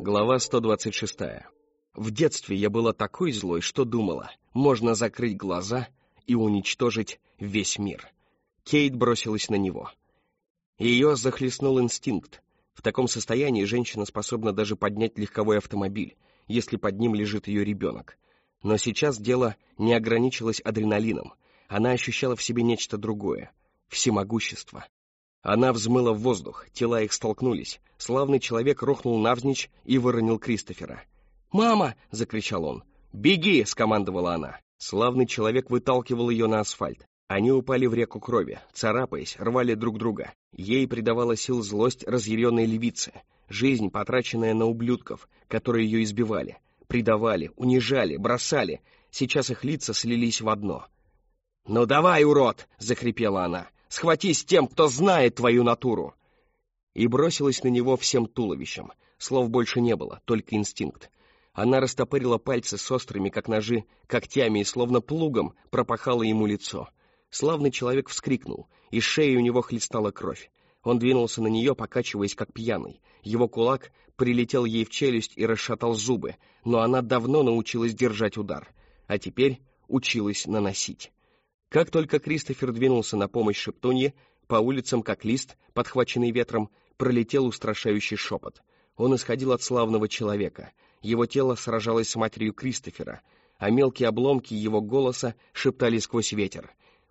Глава 126. В детстве я была такой злой, что думала, можно закрыть глаза и уничтожить весь мир. Кейт бросилась на него. Ее захлестнул инстинкт. В таком состоянии женщина способна даже поднять легковой автомобиль, если под ним лежит ее ребенок. Но сейчас дело не ограничилось адреналином. Она ощущала в себе нечто другое — всемогущество. Она взмыла в воздух, тела их столкнулись. Славный человек рухнул навзничь и выронил Кристофера. «Мама!» — закричал он. «Беги!» — скомандовала она. Славный человек выталкивал ее на асфальт. Они упали в реку крови, царапаясь, рвали друг друга. Ей придавала сил злость разъяренной львицы. Жизнь, потраченная на ублюдков, которые ее избивали, предавали, унижали, бросали. Сейчас их лица слились в одно. «Ну давай, урод!» — захрипела она. «Схватись с тем, кто знает твою натуру!» И бросилась на него всем туловищем. Слов больше не было, только инстинкт. Она растопырила пальцы с острыми, как ножи, когтями и словно плугом пропахала ему лицо. Славный человек вскрикнул, из шеи у него хлестала кровь. Он двинулся на нее, покачиваясь как пьяный. Его кулак прилетел ей в челюсть и расшатал зубы, но она давно научилась держать удар, а теперь училась наносить. Как только Кристофер двинулся на помощь шептунье, по улицам, как лист, подхваченный ветром, пролетел устрашающий шепот. Он исходил от славного человека. Его тело сражалось с матерью Кристофера, а мелкие обломки его голоса шептали сквозь ветер.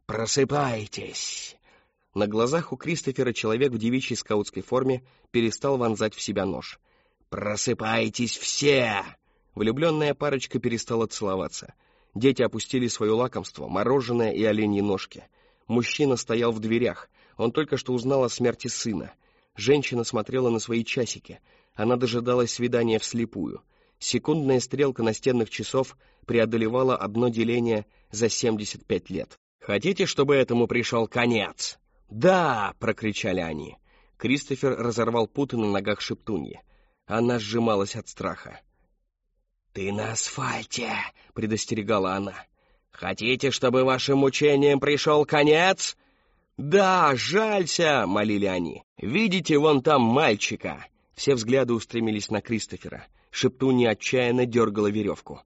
«Просыпайтесь!» На глазах у Кристофера человек в девичьей скаутской форме перестал вонзать в себя нож. «Просыпайтесь все!» Влюбленная парочка перестала целоваться. Дети опустили свое лакомство, мороженое и оленьи ножки. Мужчина стоял в дверях. Он только что узнал о смерти сына. Женщина смотрела на свои часики. Она дожидалась свидания вслепую. Секундная стрелка настенных часов преодолевала одно деление за 75 лет. «Хотите, чтобы этому пришел конец?» «Да!» — прокричали они. Кристофер разорвал путы на ногах шептуньи. Она сжималась от страха. «Ты на асфальте!» — предостерегала она. «Хотите, чтобы вашим мучениям пришел конец?» «Да, жалься!» — молили они. «Видите, вон там мальчика!» Все взгляды устремились на Кристофера. Шептунья отчаянно дергала веревку.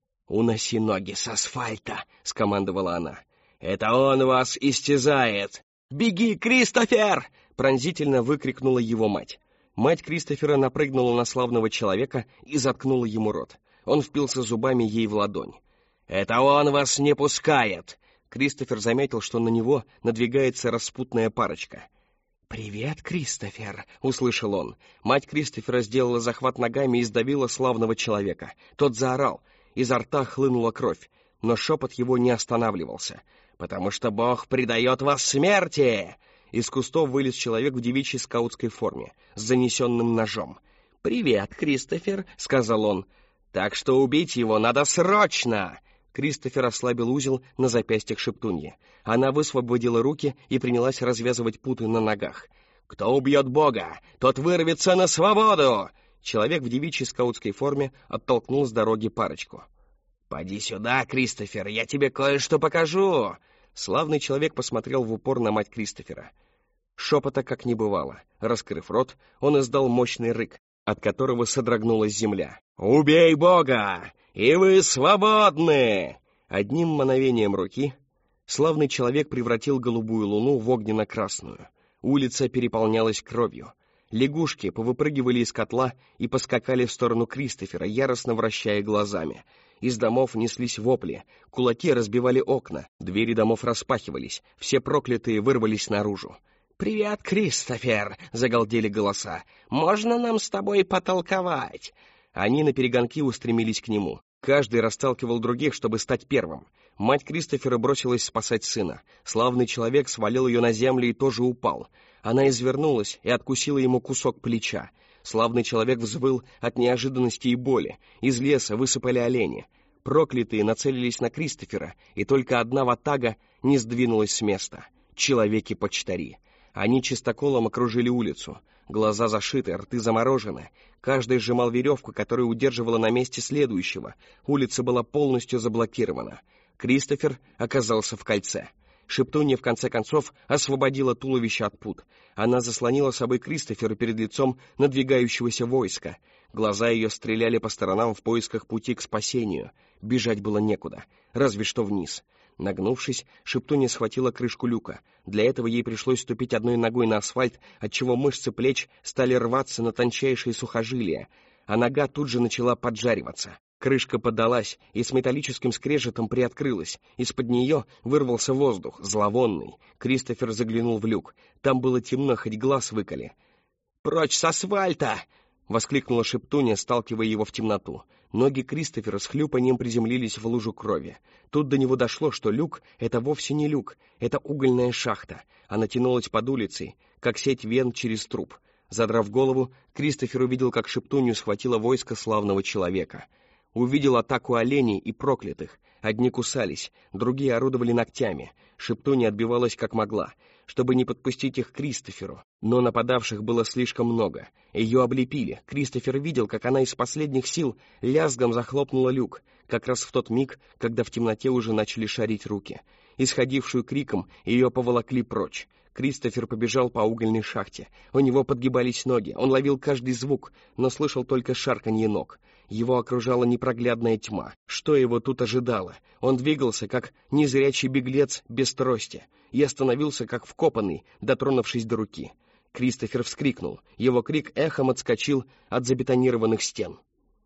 «Уноси ноги с асфальта!» — скомандовала она. «Это он вас истязает!» «Беги, Кристофер!» — пронзительно выкрикнула его мать. Мать Кристофера напрыгнула на славного человека и заткнула ему рот. Он впился зубами ей в ладонь. «Это он вас не пускает!» Кристофер заметил, что на него надвигается распутная парочка. «Привет, Кристофер!» — услышал он. Мать Кристофера сделала захват ногами и сдавила славного человека. Тот заорал. Изо рта хлынула кровь, но шепот его не останавливался. «Потому что Бог предает вас смерти!» Из кустов вылез человек в девичьей скаутской форме, с занесенным ножом. «Привет, Кристофер!» — сказал он. «Так что убить его надо срочно!» Кристофер ослабил узел на запястьях шептуньи. Она высвободила руки и принялась развязывать путы на ногах. «Кто убьет Бога, тот вырвется на свободу!» Человек в девичьей скаутской форме оттолкнул с дороги парочку. «Поди сюда, Кристофер, я тебе кое-что покажу!» Славный человек посмотрел в упор на мать Кристофера. Шепота как не бывало. Раскрыв рот, он издал мощный рык, от которого содрогнулась земля. «Убей Бога, и вы свободны!» Одним мановением руки славный человек превратил голубую луну в огненно-красную. Улица переполнялась кровью. Лягушки повыпрыгивали из котла и поскакали в сторону Кристофера, яростно вращая глазами. Из домов неслись вопли, кулаки разбивали окна, двери домов распахивались, все проклятые вырвались наружу. «Привет, Кристофер!» — загалдели голоса. «Можно нам с тобой потолковать?» Они наперегонки устремились к нему. Каждый расталкивал других, чтобы стать первым. Мать Кристофера бросилась спасать сына. Славный человек свалил ее на землю и тоже упал. Она извернулась и откусила ему кусок плеча. Славный человек взвыл от неожиданности и боли. Из леса высыпали олени. Проклятые нацелились на Кристофера, и только одна ватага не сдвинулась с места. Человеки-почтари. Они чистоколом окружили улицу. Глаза зашиты, рты заморожены. Каждый сжимал веревку, которая удерживала на месте следующего. Улица была полностью заблокирована. Кристофер оказался в кольце. Шептунья в конце концов освободила туловище от пут. Она заслонила собой Кристофера перед лицом надвигающегося войска. Глаза ее стреляли по сторонам в поисках пути к спасению. Бежать было некуда, разве что вниз. Нагнувшись, Шептунья схватила крышку люка. Для этого ей пришлось ступить одной ногой на асфальт, отчего мышцы плеч стали рваться на тончайшие сухожилия, а нога тут же начала поджариваться. Крышка поддалась и с металлическим скрежетом приоткрылась. Из-под нее вырвался воздух, зловонный. Кристофер заглянул в люк. Там было темно, хоть глаз выколи. «Прочь с асфальта!» — воскликнула Шептунья, сталкивая его в темноту. Ноги Кристофера с хлюпаньем приземлились в лужу крови. Тут до него дошло, что люк — это вовсе не люк, это угольная шахта. Она тянулась под улицей, как сеть вен через труп. Задрав голову, Кристофер увидел, как Шептунью схватило войско славного человека. Увидел атаку оленей и проклятых. Одни кусались, другие орудовали ногтями. Шептунья отбивалась как могла, чтобы не подпустить их к Кристоферу. Но нападавших было слишком много. Ее облепили. Кристофер видел, как она из последних сил лязгом захлопнула люк, как раз в тот миг, когда в темноте уже начали шарить руки. Исходившую криком, ее поволокли прочь. Кристофер побежал по угольной шахте. У него подгибались ноги. Он ловил каждый звук, но слышал только шарканье ног. Его окружала непроглядная тьма. Что его тут ожидало? Он двигался, как незрячий беглец без трости, и остановился, как вкопанный, дотронувшись до руки. Кристофер вскрикнул. Его крик эхом отскочил от забетонированных стен.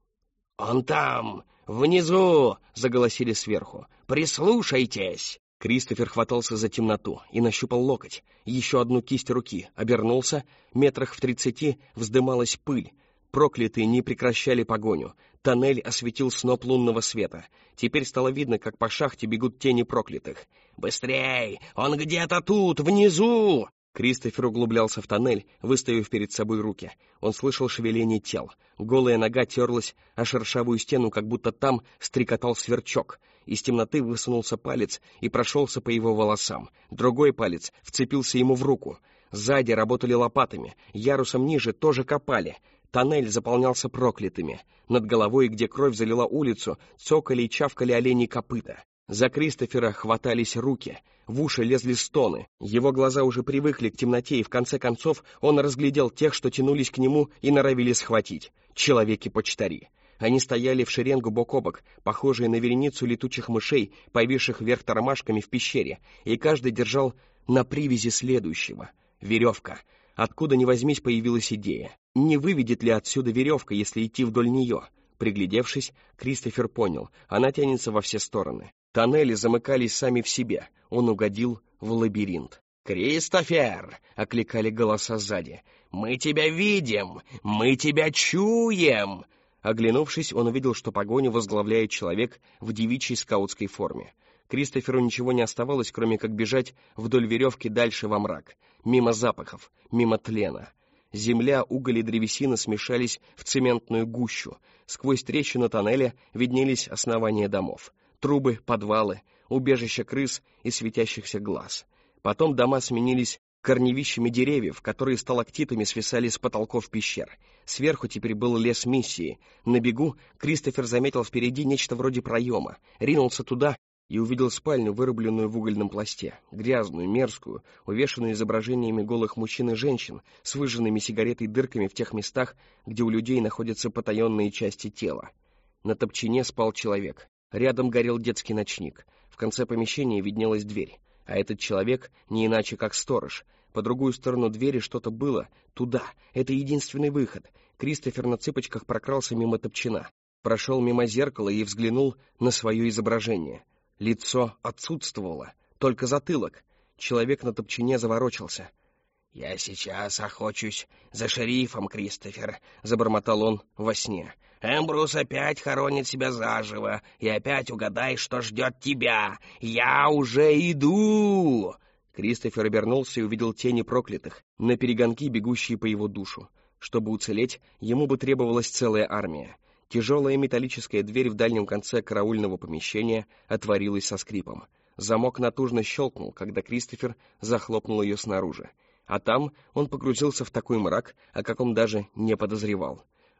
«Он там! Внизу!» — заголосили сверху. «Прислушайтесь!» Кристофер хватался за темноту и нащупал локоть. Еще одну кисть руки. Обернулся. Метрах в 30 вздымалась пыль. Проклятые не прекращали погоню. Тоннель осветил сноп лунного света. Теперь стало видно, как по шахте бегут тени проклятых. «Быстрей! Он где-то тут, внизу!» Кристофер углублялся в тоннель, выставив перед собой руки. Он слышал шевеление тел. Голая нога терлась о шершавую стену, как будто там стрекотал сверчок. Из темноты высунулся палец и прошелся по его волосам. Другой палец вцепился ему в руку. Сзади работали лопатами, ярусом ниже тоже копали. Тоннель заполнялся проклятыми. Над головой, где кровь залила улицу, цокали и чавкали оленьи копыта. За Кристофера хватались руки, в уши лезли стоны. Его глаза уже привыкли к темноте, и в конце концов он разглядел тех, что тянулись к нему и норовили схватить. Человеки-почтари. Они стояли в шеренгу бок о бок, похожие на вереницу летучих мышей, повисших вверх тормашками в пещере, и каждый держал на привязи следующего. Веревка. Откуда ни возьмись появилась идея. Не выведет ли отсюда веревка, если идти вдоль нее? Приглядевшись, Кристофер понял, она тянется во все стороны. Тоннели замыкались сами в себе. Он угодил в лабиринт. «Кристофер!» — окликали голоса сзади. «Мы тебя видим! Мы тебя чуем!» Оглянувшись, он увидел, что погоню возглавляет человек в девичьей скаутской форме. Кристоферу ничего не оставалось, кроме как бежать вдоль веревки дальше во мрак, мимо запахов, мимо тлена. Земля, уголь и древесина смешались в цементную гущу. Сквозь трещины тоннеля виднелись основания домов, трубы, подвалы, убежища крыс и светящихся глаз. Потом дома сменились корневищами деревьев, которые сталактитами свисали с потолков пещер. Сверху теперь был лес миссии. На бегу Кристофер заметил впереди нечто вроде проема, ринулся туда и увидел спальню, вырубленную в угольном пласте, грязную, мерзкую, увешанную изображениями голых мужчин и женщин, с выжженными сигаретой дырками в тех местах, где у людей находятся потаенные части тела. На топчине спал человек. Рядом горел детский ночник. В конце помещения виднелась дверь. А этот человек не иначе, как сторож. По другую сторону двери что-то было. Туда. Это единственный выход. Кристофер на цыпочках прокрался мимо топчина. Прошел мимо зеркала и взглянул на свое изображение. Лицо отсутствовало. Только затылок. Человек на топчине заворочился. «Я сейчас охочусь за шерифом, Кристофер», — забормотал он во сне. «Эмбрус опять хоронит себя заживо, и опять угадай, что ждет тебя. Я уже иду!» Кристофер обернулся и увидел тени проклятых, наперегонки бегущие по его душу. Чтобы уцелеть, ему бы требовалась целая армия. Тяжелая металлическая дверь в дальнем конце караульного помещения отворилась со скрипом. Замок натужно щелкнул, когда Кристофер захлопнул ее снаружи. А там он погрузился в такой мрак, о каком даже не подозревал.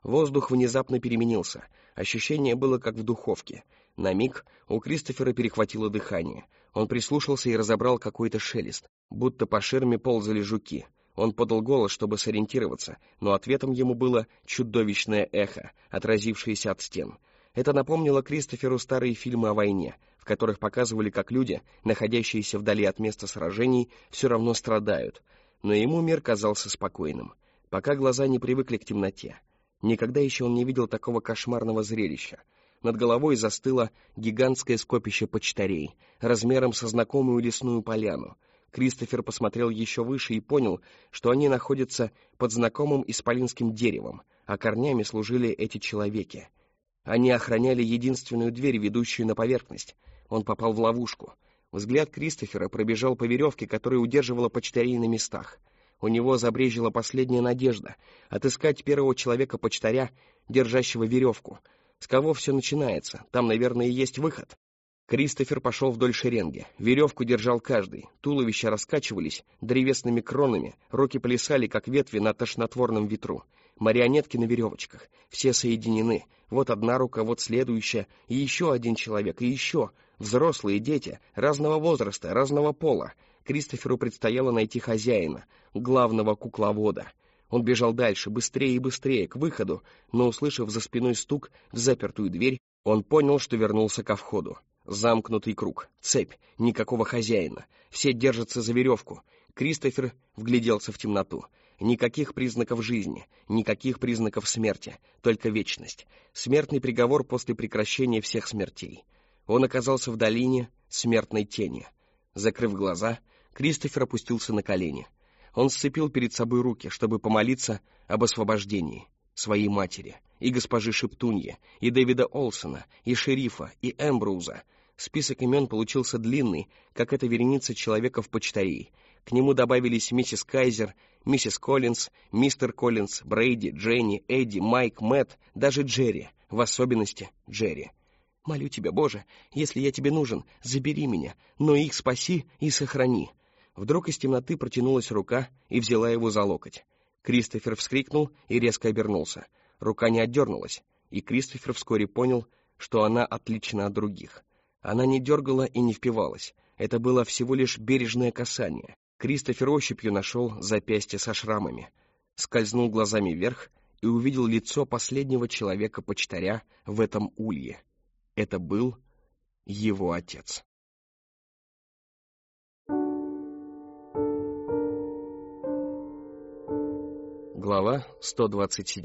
Воздух внезапно переменился. Ощущение было как в духовке. На миг у Кристофера перехватило дыхание. Он прислушался и разобрал какой-то шелест, будто по ширме ползали жуки. Он подал голос, чтобы сориентироваться, но ответом ему было чудовищное эхо, отразившееся от стен. Это напомнило Кристоферу старые фильмы о войне, в которых показывали, как люди, находящиеся вдали от места сражений, все равно страдают. Но ему мир казался спокойным, пока глаза не привыкли к темноте. Никогда еще он не видел такого кошмарного зрелища. Над головой застыло гигантское скопище почтарей, размером со знакомую лесную поляну. Кристофер посмотрел еще выше и понял, что они находятся под знакомым исполинским деревом, а корнями служили эти человеки. Они охраняли единственную дверь, ведущую на поверхность. Он попал в ловушку. Взгляд Кристофера пробежал по веревке, которая удерживала почтарей на местах. У него забрезжила последняя надежда — отыскать первого человека-почтаря, держащего веревку. С кого все начинается? Там, наверное, и есть выход. Кристофер пошел вдоль шеренги. Веревку держал каждый. Туловища раскачивались древесными кронами, руки плясали, как ветви на тошнотворном ветру. Марионетки на веревочках. Все соединены. Вот одна рука, вот следующая. И еще один человек, и еще. Взрослые, дети, разного возраста, разного пола. Кристоферу предстояло найти хозяина, главного кукловода. Он бежал дальше, быстрее и быстрее, к выходу, но, услышав за спиной стук в запертую дверь, он понял, что вернулся ко входу. Замкнутый круг, цепь, никакого хозяина. Все держатся за веревку. Кристофер вгляделся в темноту. Никаких признаков жизни, никаких признаков смерти, только вечность. Смертный приговор после прекращения всех смертей. Он оказался в долине смертной тени. Закрыв глаза, Кристофер опустился на колени. Он сцепил перед собой руки, чтобы помолиться об освобождении своей матери, и госпожи Шептуньи, и Дэвида Олсона, и шерифа, и Эмброуза. Список имен получился длинный, как эта вереница человеков-почтарей. К нему добавились миссис Кайзер, миссис Коллинз, мистер Коллинз, Брейди, Дженни, Эдди, Майк, Мэтт, даже Джерри, в особенности Джерри. «Молю тебя, Боже, если я тебе нужен, забери меня, но их спаси и сохрани». Вдруг из темноты протянулась рука и взяла его за локоть. Кристофер вскрикнул и резко обернулся. Рука не отдернулась, и Кристофер вскоре понял, что она отлична от других. Она не дергала и не впивалась. Это было всего лишь бережное касание. Кристофер ощупью нашел запястье со шрамами, скользнул глазами вверх и увидел лицо последнего человека-почтаря в этом улье. Это был его отец. Глава 127.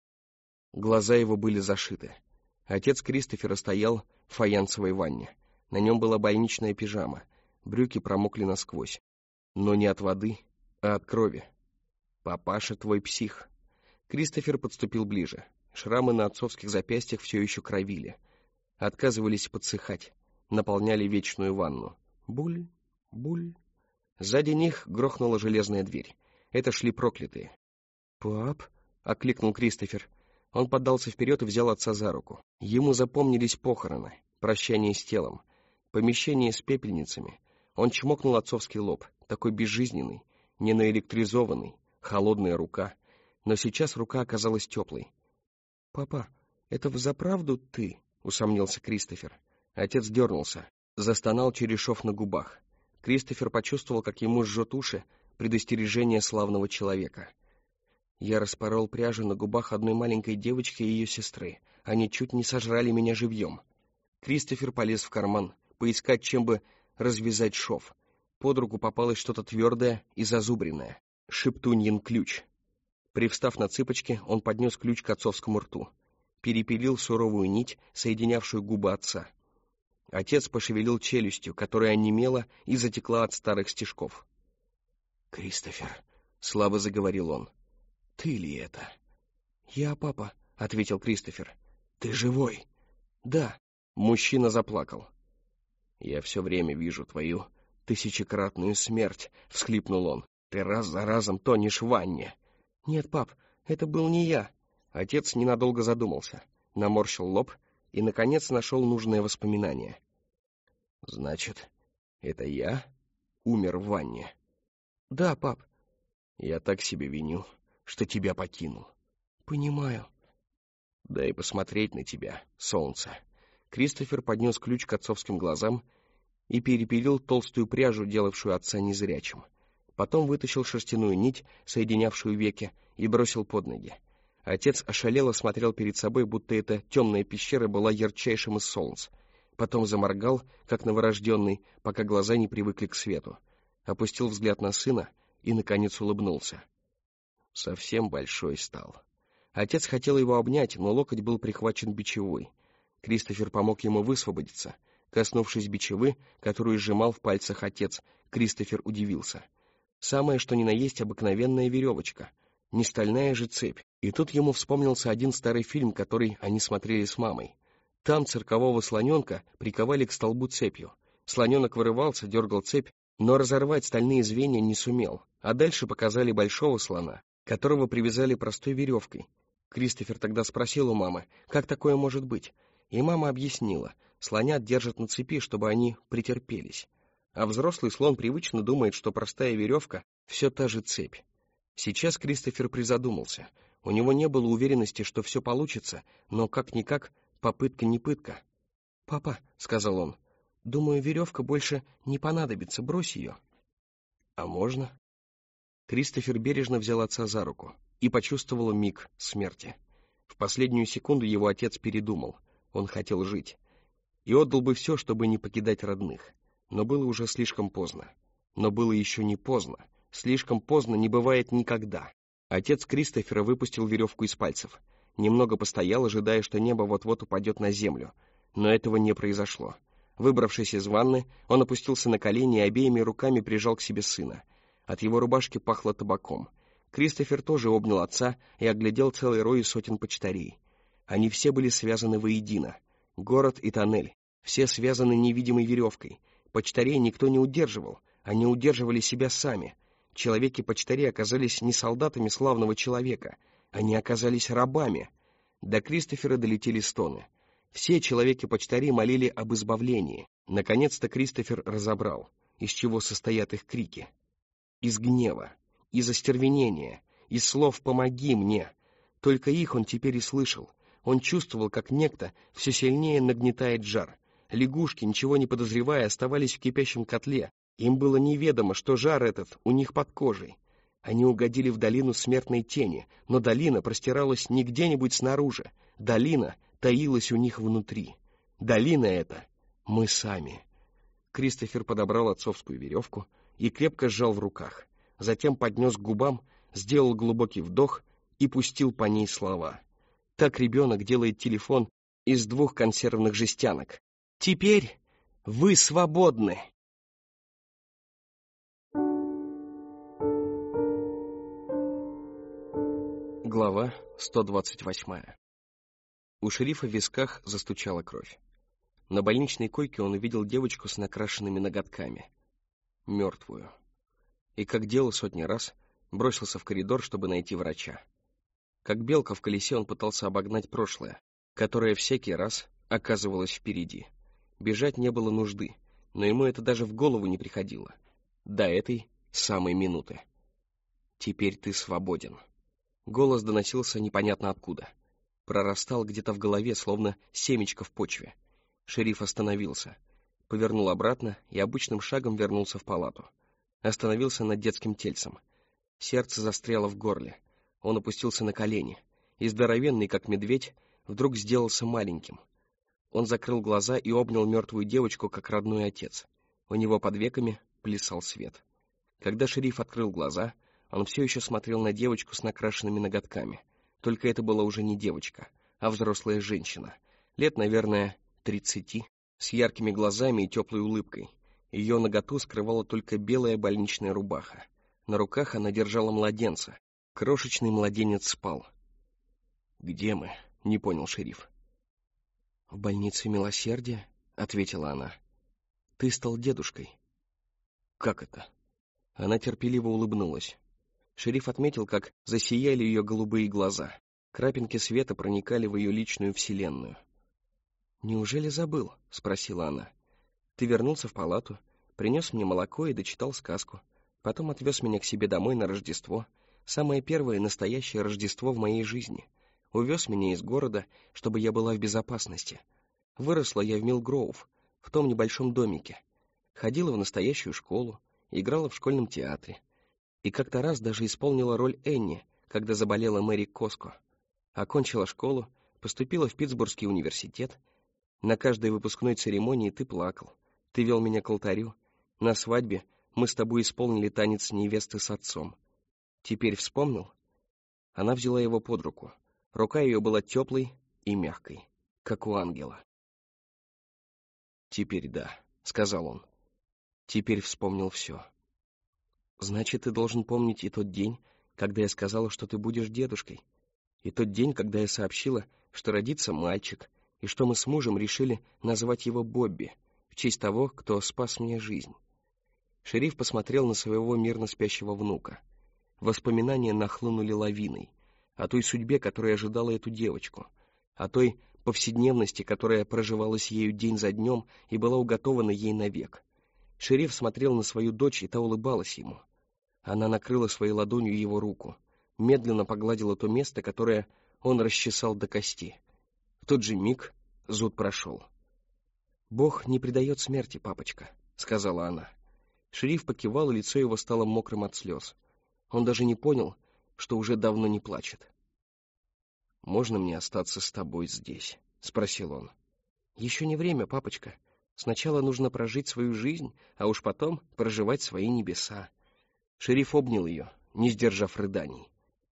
Глаза его были зашиты. Отец Кристофера стоял в фаянсовой ванне. На нем была больничная пижама. Брюки промокли насквозь. Но не от воды, а от крови. «Папаша твой псих». Кристофер подступил ближе. Шрамы на отцовских запястьях все еще кровили. Отказывались подсыхать. Наполняли вечную ванну. Буль, буль. Сзади них грохнула железная дверь. Это шли проклятые. «Пап?» — окликнул Кристофер. Он поддался вперед и взял отца за руку. Ему запомнились похороны, прощание с телом, помещение с пепельницами. Он чмокнул отцовский лоб, такой безжизненный, ненаэлектризованный, холодная рука. Но сейчас рука оказалась теплой. «Папа, это взаправду ты?» — усомнился Кристофер. Отец дернулся, застонал через шов на губах. Кристофер почувствовал, как ему жжет уши предостережение славного человека. «Я распорол пряжу на губах одной маленькой девочки и ее сестры. Они чуть не сожрали меня живьем». Кристофер полез в карман, поискать, чем бы развязать шов. Под руку попалось что-то твердое и зазубренное. Шептуньин ключ. Привстав на цыпочки, он поднес ключ к отцовскому рту. Перепилил суровую нить, соединявшую губы отца. Отец пошевелил челюстью, которая онемела и затекла от старых стежков. «Кристофер», — слабо заговорил он, — «ты ли это?» «Я, папа», — ответил Кристофер. «Ты живой?» «Да». Мужчина заплакал. «Я все время вижу твою тысячекратную смерть», — всхлипнул он. «Ты раз за разом тонешь в ванне». «Нет, пап, это был не я». Отец ненадолго задумался, наморщил лоб и, наконец, нашел нужное воспоминание. «Значит, это я умер в ванне?» «Да, пап». «Я так себя виню, что тебя покинул». «Понимаю». «Дай посмотреть на тебя, солнце». Кристофер поднес ключ к отцовским глазам и перепилил толстую пряжу, делавшую отца незрячим. Потом вытащил шерстяную нить, соединявшую веки, и бросил под ноги. Отец ошалело смотрел перед собой, будто эта темная пещера была ярчайшим из солнц. Потом заморгал, как новорожденный, пока глаза не привыкли к свету. Опустил взгляд на сына и, наконец, улыбнулся. Совсем большой стал. Отец хотел его обнять, но локоть был прихвачен бичевой. Кристофер помог ему высвободиться. Коснувшись бичевы, которую сжимал в пальцах отец, Кристофер удивился. Самое что ни на есть обыкновенная веревочка, не стальная же цепь. И тут ему вспомнился один старый фильм, который они смотрели с мамой. Там циркового слоненка приковали к столбу цепью. Слоненок вырывался, дергал цепь, но разорвать стальные звенья не сумел. А дальше показали большого слона, которого привязали простой веревкой. Кристофер тогда спросил у мамы, как такое может быть, и мама объяснила, слонят держат на цепи, чтобы они претерпелись. А взрослый слон привычно думает, что простая веревка — все та же цепь. Сейчас Кристофер призадумался. У него не было уверенности, что все получится, но как-никак попытка не пытка. «Папа», — сказал он, — «думаю, веревка больше не понадобится, брось ее». «А можно?» Кристофер бережно взял отца за руку и почувствовал миг смерти. В последнюю секунду его отец передумал. Он хотел жить. И отдал бы все, чтобы не покидать родных. Но было уже слишком поздно. Но было еще не поздно. Слишком поздно не бывает никогда. Отец Кристофера выпустил веревку из пальцев. Немного постоял, ожидая, что небо вот-вот упадет на землю. Но этого не произошло. Выбравшись из ванны, он опустился на колени и обеими руками прижал к себе сына. От его рубашки пахло табаком. Кристофер тоже обнял отца и оглядел целый рой сотен почтарей. Они все были связаны воедино. Город и тоннель. Все связаны невидимой веревкой. Почтарей никто не удерживал. Они удерживали себя сами. Человеки-почтари оказались не солдатами славного человека. Они оказались рабами. До Кристофера долетели стоны. Все человеки-почтари молили об избавлении. Наконец-то Кристофер разобрал, из чего состоят их крики. Из гнева, из остервенения, из слов «помоги мне». Только их он теперь и слышал. Он чувствовал, как некто все сильнее нагнетает жар. Лягушки, ничего не подозревая, оставались в кипящем котле. Им было неведомо, что жар этот у них под кожей. Они угодили в долину смертной тени, но долина простиралась не где-нибудь снаружи. Долина таилась у них внутри. Долина эта — мы сами. Кристофер подобрал отцовскую веревку и крепко сжал в руках. Затем поднес к губам, сделал глубокий вдох и пустил по ней слова. Так ребенок делает телефон из 2 консервных жестянок. «Теперь вы свободны!» Глава 128. У шерифа в висках застучала кровь. На больничной койке он увидел девочку с накрашенными ноготками. Мертвую. И, как делал сотни раз, бросился в коридор, чтобы найти врача. Как белка в колесе он пытался обогнать прошлое, которое всякий раз оказывалось впереди. Бежать не было нужды, но ему это даже в голову не приходило. До этой самой минуты. «Теперь ты свободен». Голос доносился непонятно откуда. Прорастал где-то в голове, словно семечко в почве. Шериф остановился, повернул обратно и обычным шагом вернулся в палату. Остановился над детским тельцем. Сердце застряло в горле. Он опустился на колени, и здоровенный, как медведь, вдруг сделался маленьким. Он закрыл глаза и обнял мертвую девочку, как родной отец. У него под веками плясал свет. Когда шериф открыл глаза, он все еще смотрел на девочку с накрашенными ноготками. Только это была уже не девочка, а взрослая женщина. Лет, наверное, 30, с яркими глазами и теплой улыбкой. Ее наготу скрывала только белая больничная рубаха. На руках она держала младенца. Крошечный младенец спал. «Где мы?» — не понял шериф. «В больнице милосердия», — ответила она. «Ты стал дедушкой». «Как это?» Она терпеливо улыбнулась. Шериф отметил, как засияли ее голубые глаза. Крапинки света проникали в ее личную вселенную. «Неужели забыл?» — спросила она. «Ты вернулся в палату, принес мне молоко и дочитал сказку. Потом отвез меня к себе домой на Рождество. Самое первое настоящее Рождество в моей жизни. Увез меня из города, чтобы я была в безопасности. Выросла я в Милгроув, в том небольшом домике. Ходила в настоящую школу, играла в школьном театре. И как-то раз даже исполнила роль Энни, когда заболела Мэри Коско. Окончила школу, поступила в Питтсбургский университет. На каждой выпускной церемонии ты плакал. Ты вел меня к алтарю. На свадьбе мы с тобой исполнили танец невесты с отцом. Теперь вспомнил? Она взяла его под руку. Рука ее была теплой и мягкой, как у ангела. «Теперь да», — сказал он. «Теперь вспомнил все. Значит, ты должен помнить и тот день, когда я сказала, что ты будешь дедушкой, и тот день, когда я сообщила, что родится мальчик, и что мы с мужем решили назвать его Бобби, в честь того, кто спас мне жизнь». Шериф посмотрел на своего мирно спящего внука. Воспоминания нахлынули лавиной о той судьбе, которая ожидала эту девочку, о той повседневности, которая проживалась ею день за днем и была уготована ей навек. Шериф смотрел на свою дочь, и та улыбалась ему. Она накрыла своей ладонью его руку, медленно погладила то место, которое он расчесал до кости. В тот же миг зуд прошел. «Бог не предает смерти, папочка», — сказала она. Шериф покивал, и лицо его стало мокрым от слез. Он даже не понял, что уже давно не плачет. «Можно мне остаться с тобой здесь?» — спросил он. «Еще не время, папочка. Сначала нужно прожить свою жизнь, а уж потом проживать свои небеса». Шериф обнял ее, не сдержав рыданий.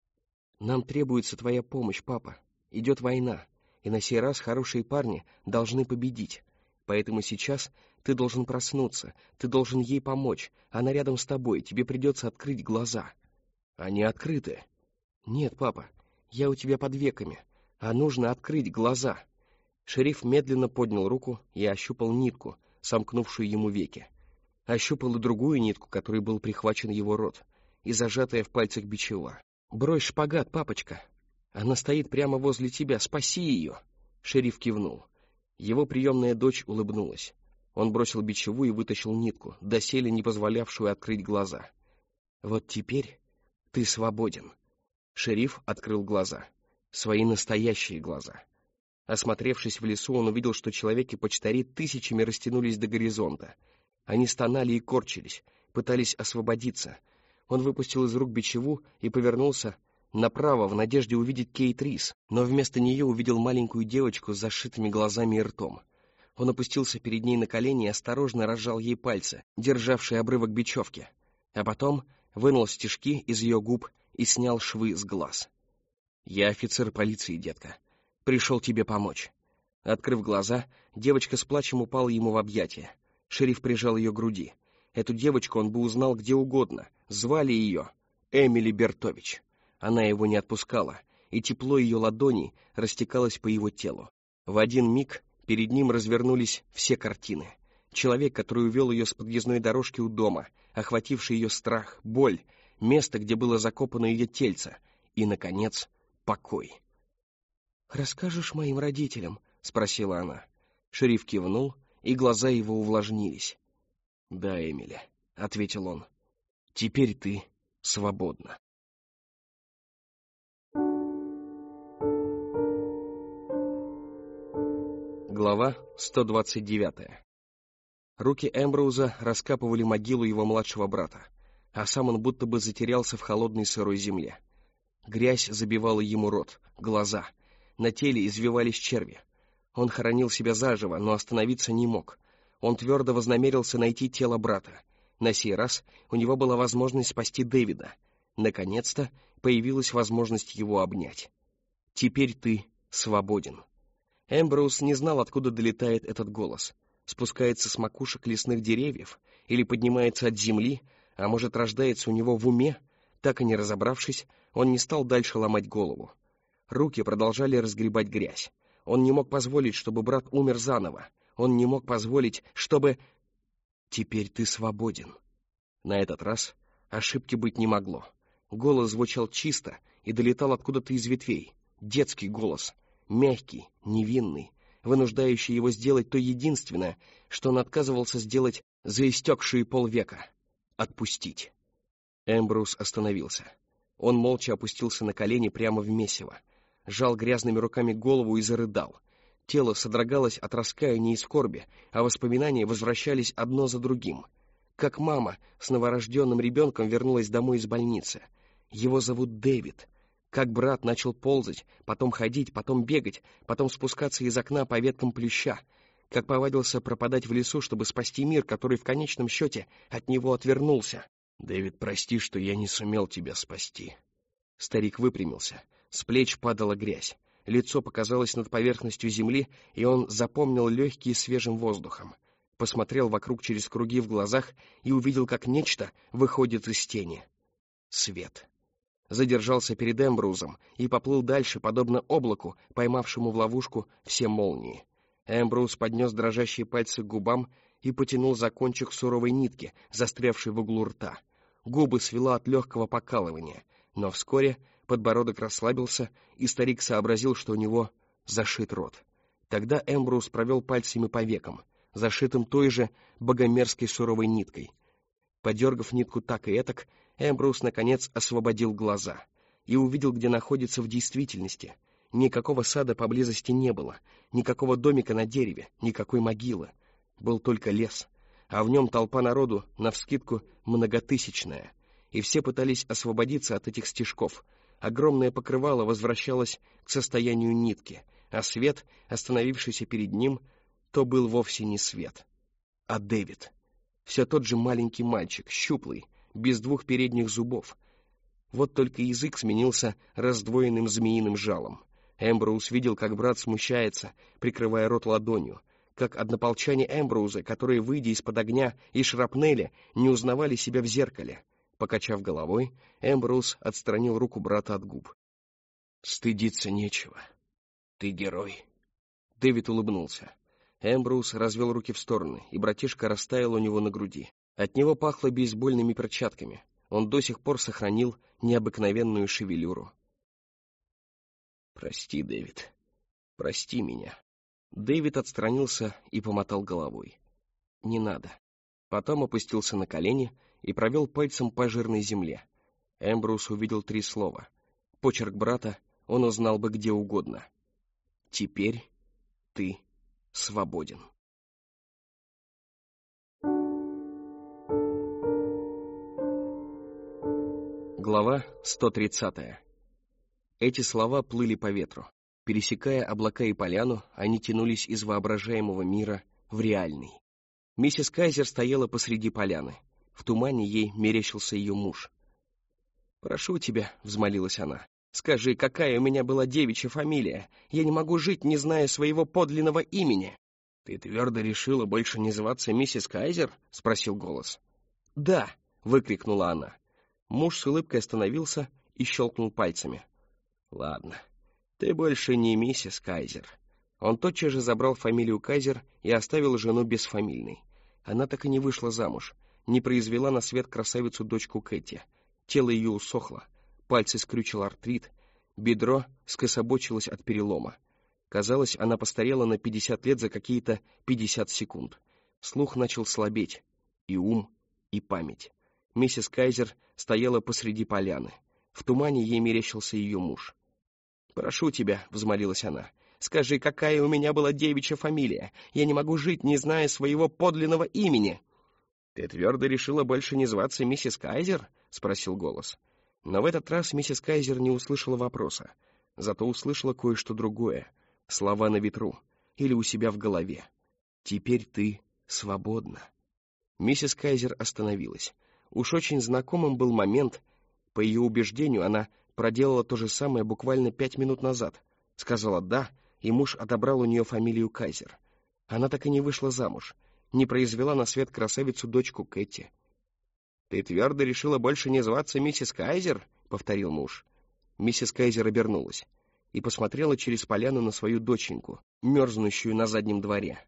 «Нам требуется твоя помощь, папа. Идет война, и на сей раз хорошие парни должны победить. Поэтому сейчас ты должен проснуться, ты должен ей помочь. Она рядом с тобой, тебе придется открыть глаза». «Они открыты». «Нет, папа, я у тебя под веками, а нужно открыть глаза». Шериф медленно поднял руку и ощупал нитку, сомкнувшую ему веки. Ощупал и другую нитку, которой был прихвачен его рот, и зажатая в пальцах бичева. «Брось шпагат, папочка. Она стоит прямо возле тебя, спаси ее!» Шериф кивнул. Его приемная дочь улыбнулась. Он бросил бичеву и вытащил нитку, доселе не позволявшую открыть глаза. «Вот теперь ты свободен». Шериф открыл глаза. Свои настоящие глаза. Осмотревшись в лесу, он увидел, что человеки-почтари тысячами растянулись до горизонта. Они стонали и корчились, пытались освободиться. Он выпустил из рук бичеву и повернулся направо в надежде увидеть Кейт Рис, но вместо нее увидел маленькую девочку с зашитыми глазами и ртом. Он опустился перед ней на колени и осторожно разжал ей пальцы, державшие обрывок бечевки, а потом вынул стежки из ее губ и снял швы с глаз. «Я офицер полиции, детка. Пришел тебе помочь». Открыв глаза, девочка с плачем упала ему в объятия. Шериф прижал ее к груди. Эту девочку он бы узнал где угодно. Звали ее Эмили Бертович. Она его не отпускала, и тепло ее ладоней растекалось по его телу. В один миг перед ним развернулись все картины. Человек, который увел ее с подъездной дорожки у дома, охвативший ее страх, боль, место, где было закопано ее тельце, и, наконец, покой. «Расскажешь моим родителям?» — спросила она. Шериф кивнул, и глаза его увлажнились. «Да, Эмили», — ответил он, — «теперь ты свободна». Глава 129. Руки Эмброуза раскапывали могилу его младшего брата, а сам он будто бы затерялся в холодной сырой земле. Грязь забивала ему рот, глаза. На теле извивались черви. Он хоронил себя заживо, но остановиться не мог. Он твердо вознамерился найти тело брата. На сей раз у него была возможность спасти Дэвида. Наконец-то появилась возможность его обнять. «Теперь ты свободен». Эмброуз не знал, откуда долетает этот голос. Спускается с макушек лесных деревьев или поднимается от земли, а может, рождается у него в уме. Так и не разобравшись, он не стал дальше ломать голову. Руки продолжали разгребать грязь. Он не мог позволить, чтобы брат умер заново. Он не мог позволить, чтобы... «Теперь ты свободен». На этот раз ошибки быть не могло. Голос звучал чисто и долетал откуда-то из ветвей. Детский голос, мягкий, невинный, вынуждающий его сделать то единственное, что он отказывался сделать за истекшие полвека — отпустить. Эмброуз остановился. Он молча опустился на колени прямо в месиво. сжал грязными руками голову и зарыдал. Тело содрогалось от раскаяния и скорби, а воспоминания возвращались одно за другим. Как мама с новорожденным ребенком вернулась домой из больницы. Его зовут Дэвид. Как брат начал ползать, потом ходить, потом бегать, потом спускаться из окна по веткам плюща. Как повадился пропадать в лесу, чтобы спасти мир, который в конечном счете от него отвернулся. «Дэвид, прости, что я не сумел тебя спасти». Старик выпрямился. С плеч падала грязь. Лицо показалось над поверхностью земли, и он запомнил легкие свежим воздухом. Посмотрел вокруг через круги в глазах и увидел, как нечто выходит из тени. Свет. Задержался перед Эмброузом и поплыл дальше, подобно облаку, поймавшему в ловушку все молнии. Эмброуз поднес дрожащие пальцы к губам и потянул за кончик суровой нитки, застрявшей в углу рта. Губы свело от легкого покалывания, но вскоре подбородок расслабился, и старик сообразил, что у него зашит рот. Тогда Эмброуз провел пальцами по векам, зашитым той же богомерзкой суровой ниткой. Подергав нитку так и этак, Эмброуз, наконец, освободил глаза и увидел, где находится в действительности. Никакого сада поблизости не было, никакого домика на дереве, никакой могилы. Был только лес, а в нем толпа народу, навскидку многотысячная, и все пытались освободиться от этих стежков. Огромное покрывало возвращалось к состоянию нитки, а свет, остановившийся перед ним, то был вовсе не свет, а Дэвид. Все тот же маленький мальчик, щуплый, без двух передних зубов. Вот только язык сменился раздвоенным змеиным жалом. Эмброуз видел, как брат смущается, прикрывая рот ладонью, как однополчане Эмброуза, которые, выйдя из-под огня и шрапнели, не узнавали себя в зеркале. Покачав головой, Эмброуз отстранил руку брата от губ. «Стыдиться нечего. Ты герой». Дэвид улыбнулся. Эмброуз развел руки в стороны, и братишка растаял у него на груди. От него пахло бейсбольными перчатками. Он до сих пор сохранил необыкновенную шевелюру. «Прости, Дэвид. Прости меня». Дэвид отстранился и помотал головой. «Не надо». Потом опустился на колени и провел пальцем по жирной земле. Эмброуз увидел 3 слова. Почерк брата он узнал бы где угодно. «Теперь ты свободен». Глава 130. Эти слова плыли по ветру. Пересекая облака и поляну, они тянулись из воображаемого мира в реальный. Миссис Кайзер стояла посреди поляны. В тумане ей мерещился ее муж. «Прошу тебя», — взмолилась она, — «скажи, какая у меня была девичья фамилия? Я не могу жить, не зная своего подлинного имени». «Ты твердо решила больше не зваться миссис Кайзер?» — спросил голос. «Да», — выкрикнула она. Муж с улыбкой остановился и щелкнул пальцами. «Ладно, ты больше не миссис Кайзер». Он тотчас же забрал фамилию Кайзер и оставил жену бесфамильной. Она так и не вышла замуж, не произвела на свет красавицу-дочку Кэти. Тело ее усохло, пальцы скрючил артрит, бедро скособочилось от перелома. Казалось, она постарела на 50 лет за какие-то 50 секунд. Слух начал слабеть, и ум, и память. Миссис Кайзер стояла посреди поляны. В тумане ей мерещился ее муж. «Прошу тебя», — взмолилась она, — «скажи, какая у меня была девичья фамилия? Я не могу жить, не зная своего подлинного имени». «Ты твердо решила больше не зваться миссис Кайзер?» — спросил голос. Но в этот раз миссис Кайзер не услышала вопроса, зато услышала кое-что другое, слова на ветру или у себя в голове. «Теперь ты свободна». Миссис Кайзер остановилась. Уж очень знакомым был момент. По ее убеждению, она проделала то же самое буквально 5 минут назад. Сказала «да», и муж отобрал у нее фамилию Кайзер. Она так и не вышла замуж, не произвела на свет красавицу-дочку Кэти. «Ты твердо решила больше не зваться миссис Кайзер?» — повторил муж. Миссис Кайзер обернулась и посмотрела через поляну на свою доченьку, мерзнущую на заднем дворе.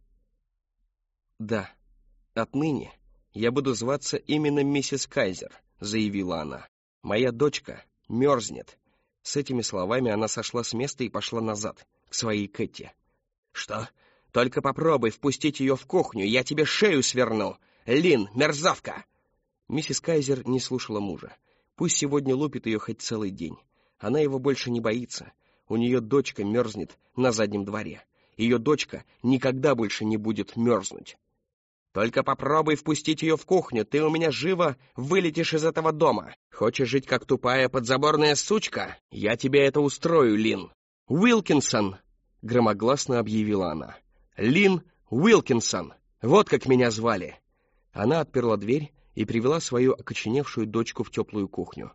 «Да, отныне я буду зваться именно миссис Кайзер», — заявила она. «Моя дочка мерзнет». С этими словами она сошла с места и пошла назад, к своей Кэти. «Что? Только попробуй впустить ее в кухню, я тебе шею сверну! Лин, мерзавка!» Миссис Кайзер не слушала мужа. Пусть сегодня лупит ее хоть целый день. Она его больше не боится. У нее дочка мерзнет на заднем дворе. Ее дочка никогда больше не будет мерзнуть. Только попробуй впустить ее в кухню, ты у меня живо вылетишь из этого дома. Хочешь жить как тупая подзаборная сучка? Я тебе это устрою, Лин. Уилкинсон, громогласно объявила она. Лин Уилкинсон, вот как меня звали. Она отперла дверь и привела свою окоченевшую дочку в теплую кухню.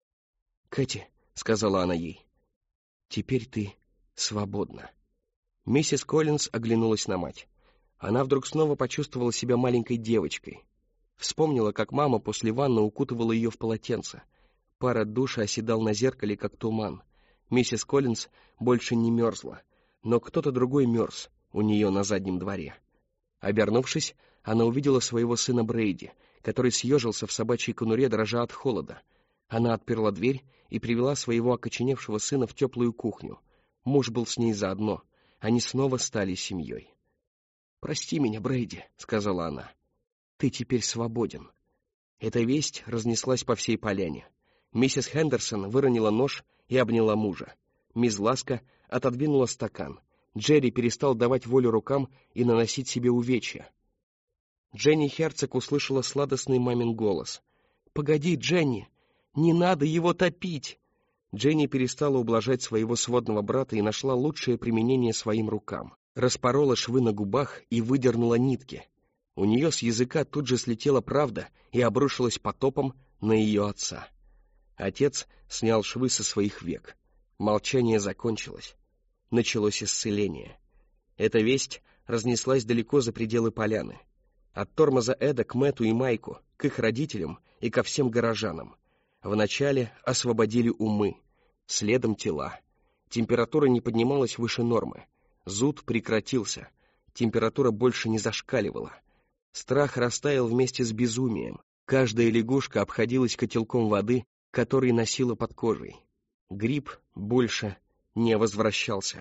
«Кэти», — сказала она ей, — «теперь ты свободна». Миссис Коллинз оглянулась на мать. Она вдруг снова почувствовала себя маленькой девочкой. Вспомнила, как мама после ванны укутывала ее в полотенце. Пар от душа оседал на зеркале, как туман. Миссис Коллинз больше не мерзла, но кто-то другой мерз у нее на заднем дворе. Обернувшись, она увидела своего сына Брейди, который съежился в собачьей конуре, дрожа от холода. Она отперла дверь и привела своего окоченевшего сына в теплую кухню. Муж был с ней заодно. Они снова стали семьей. «Прости меня, Брейди», — сказала она. «Ты теперь свободен». Эта весть разнеслась по всей поляне. Миссис Хендерсон выронила нож и обняла мужа. Мисс Ласка отодвинула стакан. Джерри перестал давать волю рукам и наносить себе увечья. Дженни Херцог услышала сладостный мамин голос. «Погоди, Дженни, не надо его топить!» Дженни перестала ублажать своего сводного брата и нашла лучшее применение своим рукам. Распорола швы на губах и выдернула нитки. У нее с языка тут же слетела правда и обрушилась потопом на ее отца. Отец снял швы со своих век. Молчание закончилось. Началось исцеление. Эта весть разнеслась далеко за пределы поляны. От тормоза Эда к Мэтту и Майку, к их родителям и ко всем горожанам. Вначале освободили умы, следом тела. Температура не поднималась выше нормы. Зуд прекратился. Температура больше не зашкаливала. Страх растаял вместе с безумием. Каждая лягушка обходилась котелком воды, который носила под кожей. Грипп больше не возвращался.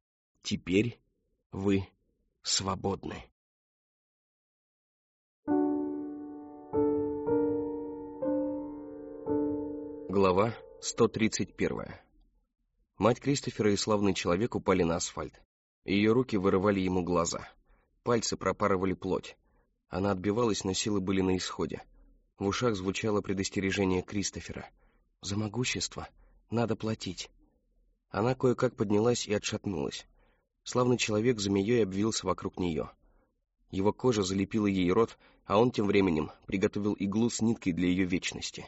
Теперь вы свободны. Глава 131. Мать Кристофера и славный человек упали на асфальт. Ее руки вырывали ему глаза. Пальцы пропарывали плоть. Она отбивалась, но силы были на исходе. В ушах звучало предостережение Кристофера. «За могущество надо платить». Она кое-как поднялась и отшатнулась. Славный человек змеей обвился вокруг нее. Его кожа залепила ей рот, а он тем временем приготовил иглу с ниткой для ее вечности.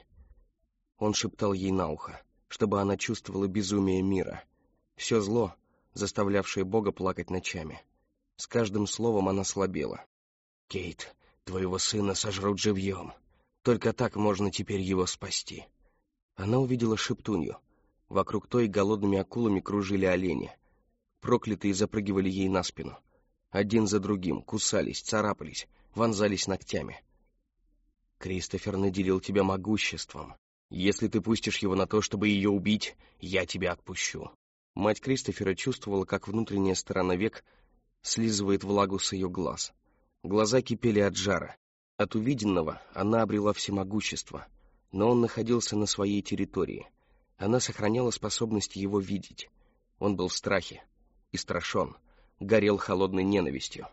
Он шептал ей на ухо, чтобы она чувствовала безумие мира. Все зло, заставлявшее Бога плакать ночами. С каждым словом она слабела. «Кейт, твоего сына сожрут живьем. Только так можно теперь его спасти». Она увидела шептунью. Вокруг той голодными акулами кружили олени. Проклятые запрыгивали ей на спину. Один за другим кусались, царапались, вонзались ногтями. «Кристофер наделил тебя могуществом. Если ты пустишь его на то, чтобы ее убить, я тебя отпущу». Мать Кристофера чувствовала, как внутренняя сторона век слизывает влагу с ее глаз. Глаза кипели от жара. От увиденного она обрела всемогущество, но он находился на своей территории. Она сохраняла способность его видеть. Он был в страхе и страшен, горел холодной ненавистью.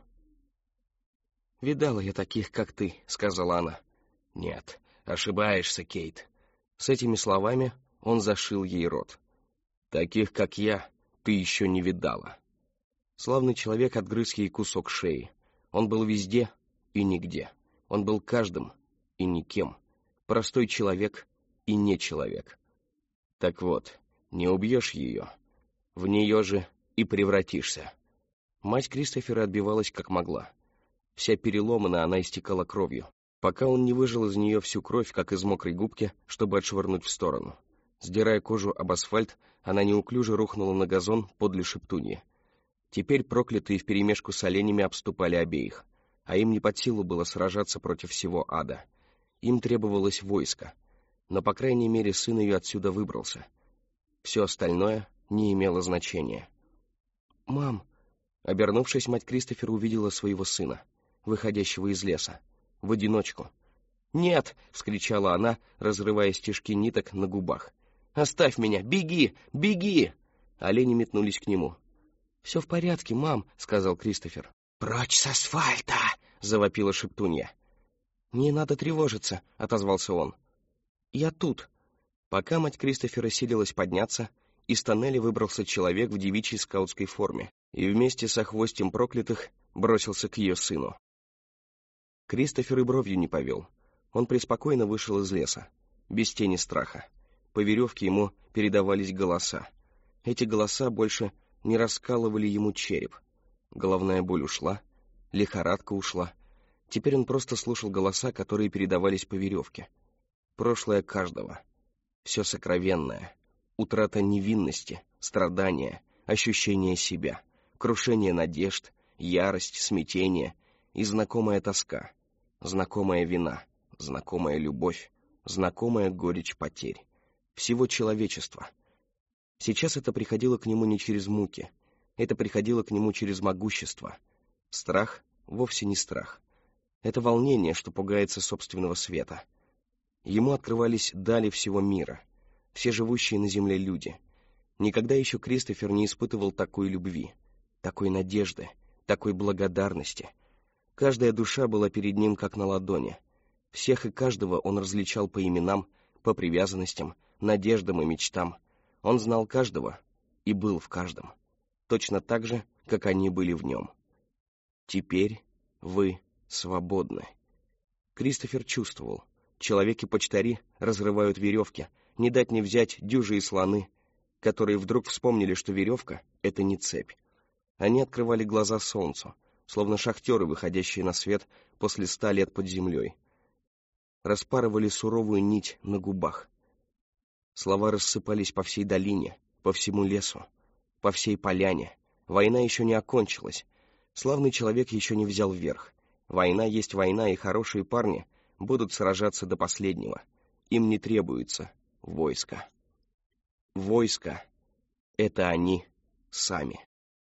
«Видала я таких, как ты», — сказала она. «Нет, ошибаешься, Кейт». С этими словами он зашил ей рот. «Таких, как я, ты еще не видала». Славный человек отгрыз ей кусок шеи. Он был везде и нигде. Он был каждым и никем. Простой человек и не человек. Так вот, не убьешь ее, в нее же и превратишься. Мать Кристофера отбивалась как могла. Вся переломана, она истекала кровью, пока он не выжал из нее всю кровь, как из мокрой губки, чтобы отшвырнуть в сторону. Сдирая кожу об асфальт, она неуклюже рухнула на газон подле шептуньи. Теперь проклятые вперемешку с оленями обступали обеих, а им не под силу было сражаться против всего ада. Им требовалось войско, но, по крайней мере, сын ее отсюда выбрался. Все остальное не имело значения. «Мам!» Обернувшись, мать Кристофера увидела своего сына, выходящего из леса, в одиночку. «Нет!» — вскричала она, разрывая стежки ниток на губах. «Оставь меня! Беги! Беги!» Олени метнулись к нему. «Все в порядке, мам», — сказал Кристофер. «Прочь с асфальта!» — завопила Шептунья. «Не надо тревожиться», — отозвался он. «Я тут». Пока мать Кристофера силилась подняться, из тоннеля выбрался человек в девичьей скаутской форме и вместе со хвостем проклятых бросился к ее сыну. Кристофер и бровью не повел. Он преспокойно вышел из леса, без тени страха. По веревке ему передавались голоса. Эти голоса больше не раскалывали ему череп. Головная боль ушла, лихорадка ушла. Теперь он просто слушал голоса, которые передавались по веревке. Прошлое каждого. Все сокровенное. Утрата невинности, страдания, ощущение себя, крушение надежд, ярость, смятение и знакомая тоска, знакомая вина, знакомая любовь, знакомая горечь потерь. Всего человечества. Сейчас это приходило к нему не через муки, это приходило к нему через могущество. Страх вовсе не страх. Это волнение, что пугается собственного света. Ему открывались дали всего мира, все живущие на земле люди. Никогда еще Кристофер не испытывал такой любви, такой надежды, такой благодарности. Каждая душа была перед ним как на ладони. Всех и каждого он различал по именам, по привязанностям, надеждам и мечтам. Он знал каждого и был в каждом, точно так же, как они были в нем. Теперь вы свободны. Кристофер чувствовал. Человеки-почтари разрывают веревки, не дать не взять дюжи и слоны, которые вдруг вспомнили, что веревка — это не цепь. Они открывали глаза солнцу, словно шахтеры, выходящие на свет после 100 лет под землей. Распарывали суровую нить на губах. Слова рассыпались по всей долине, по всему лесу, по всей поляне. Война еще не окончилась. Славный человек еще не взял верх. Война есть война, и хорошие парни будут сражаться до последнего. Им не требуется войско. Войско — это они сами.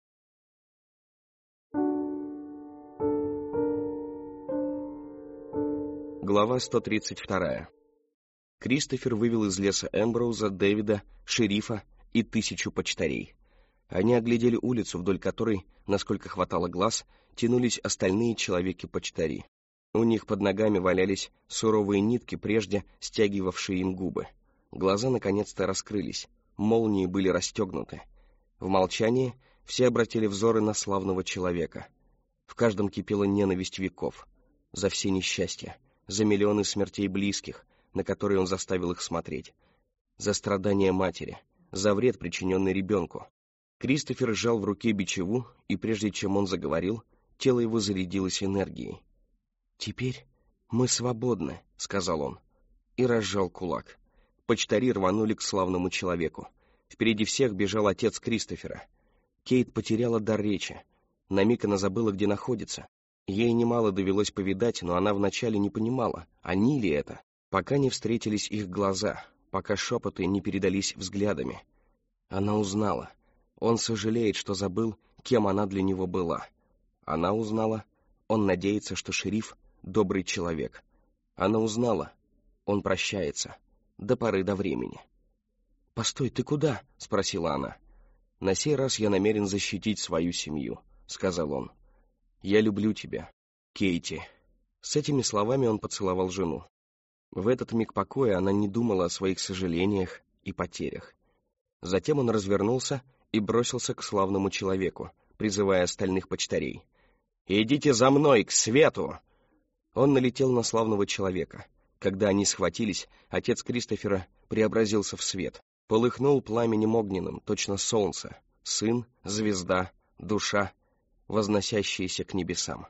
Глава 132. Кристофер вывел из леса Эмброуза, Дэвида, шерифа и 1000 почтарей. Они оглядели улицу, вдоль которой, насколько хватало глаз, тянулись остальные человеки-почтари. У них под ногами валялись суровые нитки, прежде стягивавшие им губы. Глаза наконец-то раскрылись, молнии были расстегнуты. В молчании все обратили взоры на славного человека. В каждом кипела ненависть веков. За все несчастья, за миллионы смертей близких, на которые он заставил их смотреть. За страдания матери, за вред, причиненный ребенку. Кристофер сжал в руке бичеву, и прежде чем он заговорил, тело его зарядилось энергией. «Теперь мы свободны», — сказал он, и разжал кулак. Почтари рванули к славному человеку. Впереди всех бежал отец Кристофера. Кейт потеряла дар речи. На миг она забыла, где находится. Ей немало довелось повидать, но она вначале не понимала, они ли это, пока не встретились их глаза, пока шепоты не передались взглядами. Она узнала. Он сожалеет, что забыл, кем она для него была. Она узнала. Он надеется, что шериф — добрый человек. Она узнала. Он прощается. До поры до времени. «Постой, ты куда?» — спросила она. «На сей раз я намерен защитить свою семью», — сказал он. «Я люблю тебя, Кейти». С этими словами он поцеловал жену. В этот миг покоя она не думала о своих сожалениях и потерях. Затем он развернулся и бросился к славному человеку, призывая остальных почтарей. «Идите за мной, к свету!» Он налетел на славного человека. Когда они схватились, отец Кристофера преобразился в свет. Полыхнул пламенем огненным, точно солнце. Сын, звезда, душа, возносящаяся к небесам.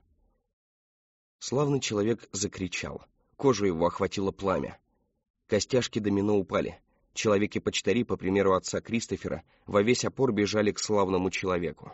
Славный человек закричал. Кожу его охватило пламя. Костяшки домино упали. Человеки-почтари, по примеру отца Кристофера, во весь опор бежали к славному человеку.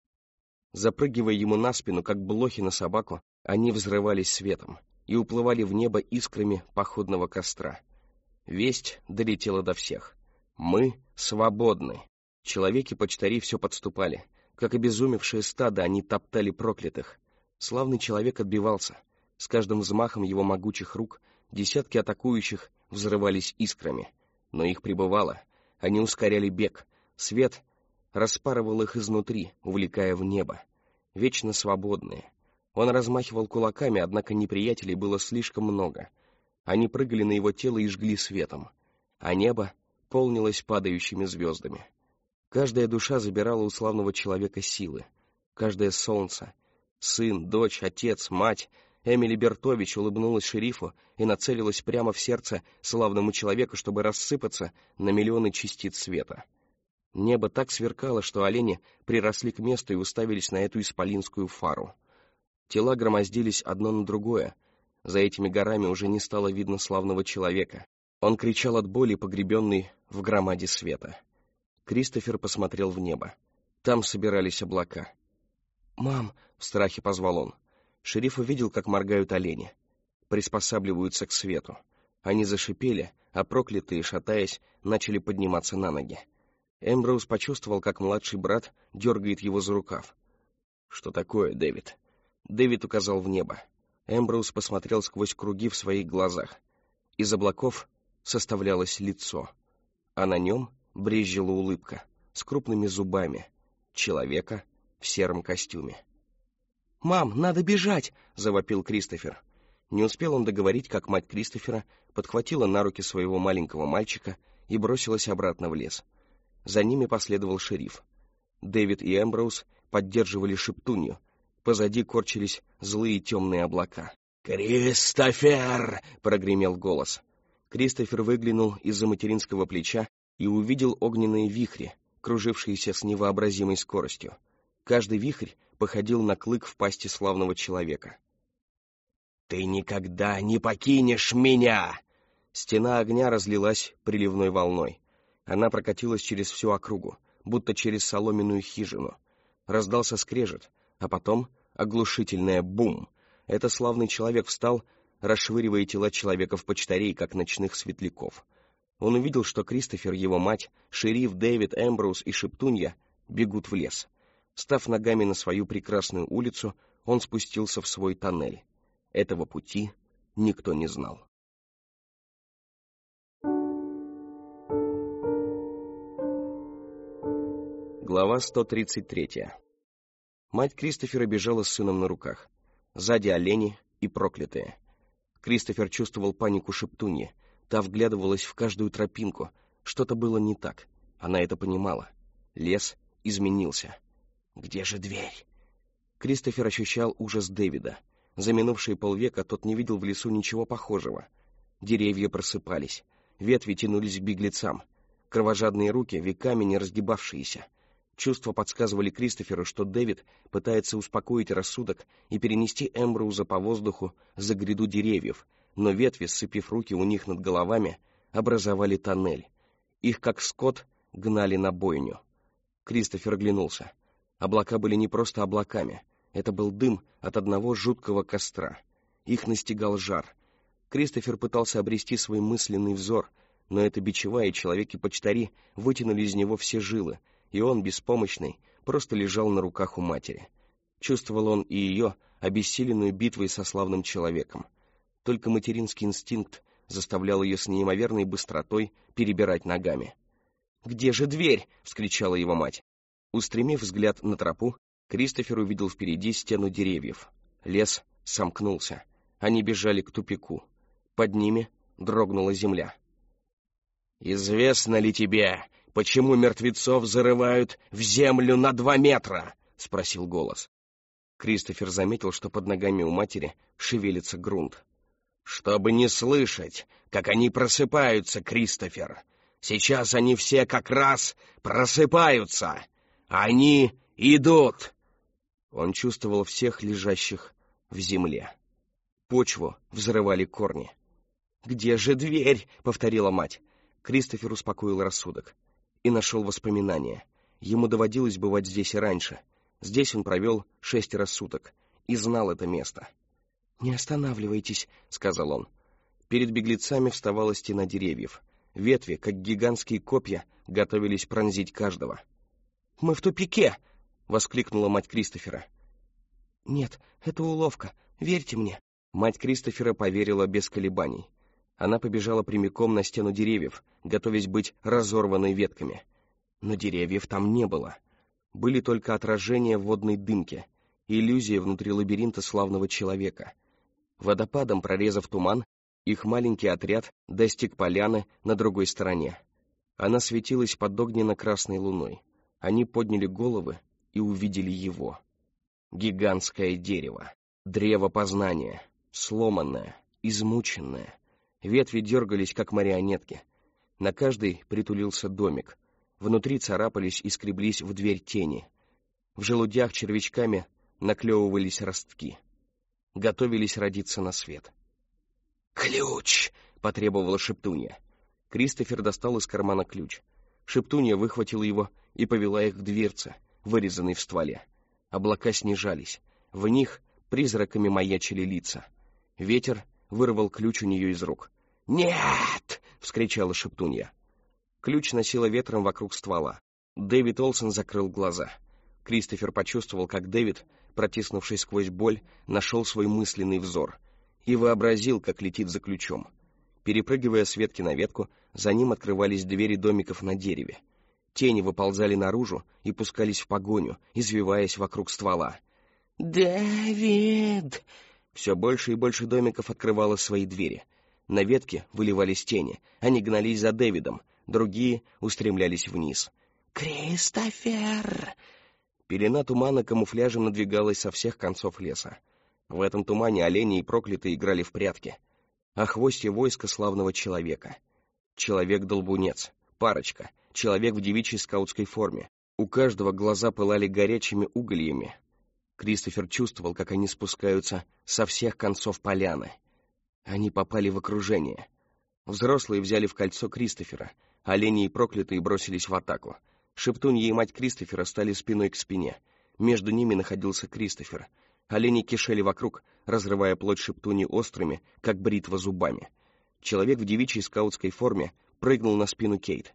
Запрыгивая ему на спину, как блохи на собаку, они взрывались светом и уплывали в небо искрами походного костра. Весть долетела до всех. Мы свободны. Человеки-почтари все подступали. Как обезумевшее стадо, они топтали проклятых. Славный человек отбивался. С каждым взмахом его могучих рук десятки атакующих взрывались искрами. Но их прибывало. Они ускоряли бег. Свет распарывал их изнутри, увлекая в небо. Вечно свободные. Он размахивал кулаками, однако неприятелей было слишком много. Они прыгали на его тело и жгли светом, а небо полнилось падающими звездами. Каждая душа забирала у славного человека силы. Каждое солнце, сын, дочь, отец, мать. Эмили Бертович улыбнулась шерифу и нацелилась прямо в сердце славному человеку, чтобы рассыпаться на миллионы частиц света. Небо так сверкало, что олени приросли к месту и уставились на эту исполинскую фару. Тела громоздились одно на другое. За этими горами уже не стало видно славного человека. Он кричал от боли, погребенный в громаде света. Кристофер посмотрел в небо. Там собирались облака. «Мам!» — в страхе позвал он. Шериф увидел, как моргают олени. Приспосабливаются к свету. Они зашипели, а проклятые, шатаясь, начали подниматься на ноги. Эмброуз почувствовал, как младший брат дергает его за рукав. «Что такое, Дэвид?» Дэвид указал в небо. Эмброуз посмотрел сквозь круги в своих глазах. Из облаков составлялось лицо, а на нем брезжила улыбка с крупными зубами человека в сером костюме. «Мам, надо бежать!» — завопил Кристофер. Не успел он договорить, как мать Кристофера подхватила на руки своего маленького мальчика и бросилась обратно в лес. За ними последовал шериф. Дэвид и Эмброуз поддерживали шептунью. Позади корчились злые темные облака. «Кристофер!» — прогремел голос. Кристофер выглянул из-за материнского плеча и увидел огненные вихри, кружившиеся с невообразимой скоростью. Каждый вихрь походил на клык в пасти славного человека. «Ты никогда не покинешь меня!» Стена огня разлилась приливной волной. Она прокатилась через всю округу, будто через соломенную хижину. Раздался скрежет, а потом оглушительное бум. Это славный человек встал, расшвыривая тела человеков-почтарей, как ночных светляков. Он увидел, что Кристофер, его мать, шериф, Дэвид, Эмброуз и шептунья бегут в лес. Став ногами на свою прекрасную улицу, он спустился в свой тоннель. Этого пути никто не знал. Глава 133. Мать Кристофера бежала с сыном на руках. Сзади олени и проклятые. Кристофер чувствовал панику шептуньи. Та вглядывалась в каждую тропинку. Что-то было не так. Она это понимала. Лес изменился. «Где же дверь?» Кристофер ощущал ужас Дэвида. За минувшие полвека тот не видел в лесу ничего похожего. Деревья просыпались. Ветви тянулись к беглецам. Кровожадные руки, веками не разгибавшиеся. Чувства подсказывали Кристоферу, что Дэвид пытается успокоить рассудок и перенести Эмброуза по воздуху за гряду деревьев, но ветви, сцепив руки у них над головами, образовали тоннель. Их, как скот, гнали на бойню. Кристофер оглянулся. Облака были не просто облаками. Это был дым от одного жуткого костра. Их настигал жар. Кристофер пытался обрести свой мысленный взор, но эта бичева и человеки-почтари вытянули из него все жилы, и он, беспомощный, просто лежал на руках у матери. Чувствовал он и ее, обессиленную битвой со славным человеком. Только материнский инстинкт заставлял ее с неимоверной быстротой перебирать ногами. «Где же дверь?» — вскричала его мать. Устремив взгляд на тропу, Кристофер увидел впереди стену деревьев. Лес сомкнулся. Они бежали к тупику. Под ними дрогнула земля. «Известно ли тебе, почему мертвецов зарывают в землю на 2 метра?» — спросил голос. Кристофер заметил, что под ногами у матери шевелится грунт. «Чтобы не слышать, как они просыпаются, Кристофер. Сейчас они все как раз просыпаются. Они идут!» Он чувствовал всех лежащих в земле. Почву взрывали корни. «Где же дверь?» — повторила мать. Кристофер успокоил рассудок и нашел воспоминания. Ему доводилось бывать здесь и раньше. Здесь он провел 6 суток и знал это место. «Не останавливайтесь», — сказал он. Перед беглецами вставала стена деревьев. Ветви, как гигантские копья, готовились пронзить каждого. «Мы в тупике!» — воскликнула мать Кристофера. «Нет, это уловка. Верьте мне». Мать Кристофера поверила без колебаний. Она побежала прямиком на стену деревьев, готовясь быть разорванной ветками. Но деревьев там не было. Были только отражения в водной дымке, иллюзия внутри лабиринта славного человека. Водопадом прорезав туман, их маленький отряд достиг поляны на другой стороне. Она светилась под огненно-красной луной. Они подняли головы и увидели его. Гигантское дерево, древо познания, сломанное, измученное. Ветви дергались, как марионетки. На каждой притулился домик. Внутри царапались и скреблись в дверь тени. В желудях червячками наклевывались ростки. Готовились родиться на свет. «Ключ!» — потребовала Шептунья. Кристофер достал из кармана ключ. Шептунья выхватила его и повела их к дверце, вырезанной в стволе. Облака снижались. В них призраками маячили лица. Ветер вырвал ключ у нее из рук. «Нет!» — вскричала Шептунья. Ключ носило ветром вокруг ствола. Дэвид Олсен закрыл глаза. Кристофер почувствовал, как Дэвид, протиснувшись сквозь боль, нашел свой мысленный взор и вообразил, как летит за ключом. Перепрыгивая с ветки на ветку, за ним открывались двери домиков на дереве. Тени выползали наружу и пускались в погоню, извиваясь вокруг ствола. «Дэвид!» Все больше и больше домиков открывало свои двери. На ветке выливались тени, они гнались за Дэвидом, другие устремлялись вниз. «Кристофер!» Пелена тумана камуфляжем надвигалась со всех концов леса. В этом тумане олени и проклятые играли в прятки. А хвосте войска славного человека. Человек-долбунец, парочка, человек в девичьей скаутской форме. У каждого глаза пылали горячими угольями. Кристофер чувствовал, как они спускаются со всех концов поляны. Они попали в окружение. Взрослые взяли в кольцо Кристофера, олени и проклятые бросились в атаку. Шептунья и мать Кристофера стали спиной к спине. Между ними находился Кристофер. Олени кишели вокруг, разрывая плоть Шептуньи острыми, как бритва, зубами. Человек в девичьей скаутской форме прыгнул на спину Кейт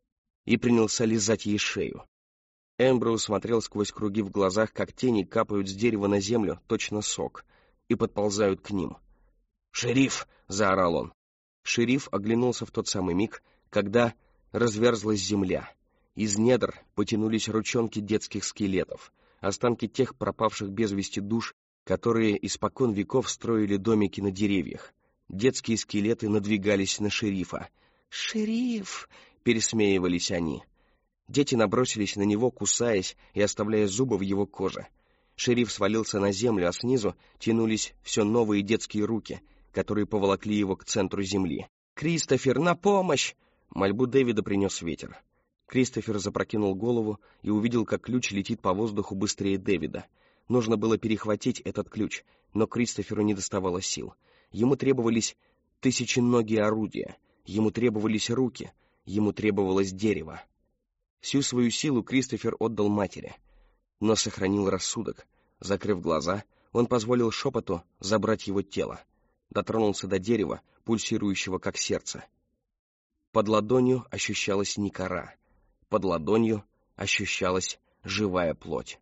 и принялся лизать ей шею. Эмброуз смотрел сквозь круги в глазах, как тени капают с дерева на землю, точно сок, и подползают к ним. «Шериф!» — заорал он. Шериф оглянулся в тот самый миг, когда разверзлась земля. Из недр потянулись ручонки детских скелетов, останки тех пропавших без вести душ, которые испокон веков строили домики на деревьях. Детские скелеты надвигались на шерифа. «Шериф!» — пересмеивались они. Дети набросились на него, кусаясь и оставляя зубы в его коже. Шериф свалился на землю, а снизу тянулись все новые детские руки, которые поволокли его к центру земли. «Кристофер, на помощь!» Мольбу Дэвида принес ветер. Кристофер запрокинул голову и увидел, как ключ летит по воздуху быстрее Дэвида. Нужно было перехватить этот ключ, но Кристоферу не доставало сил. Ему требовались тысяченогие орудия, ему требовались руки, ему требовалось дерево. Всю свою силу Кристофер отдал матери, но сохранил рассудок. Закрыв глаза, он позволил шепоту забрать его тело. Дотронулся до дерева, пульсирующего как сердце. Под ладонью ощущалась не кора. Под ладонью ощущалась живая плоть.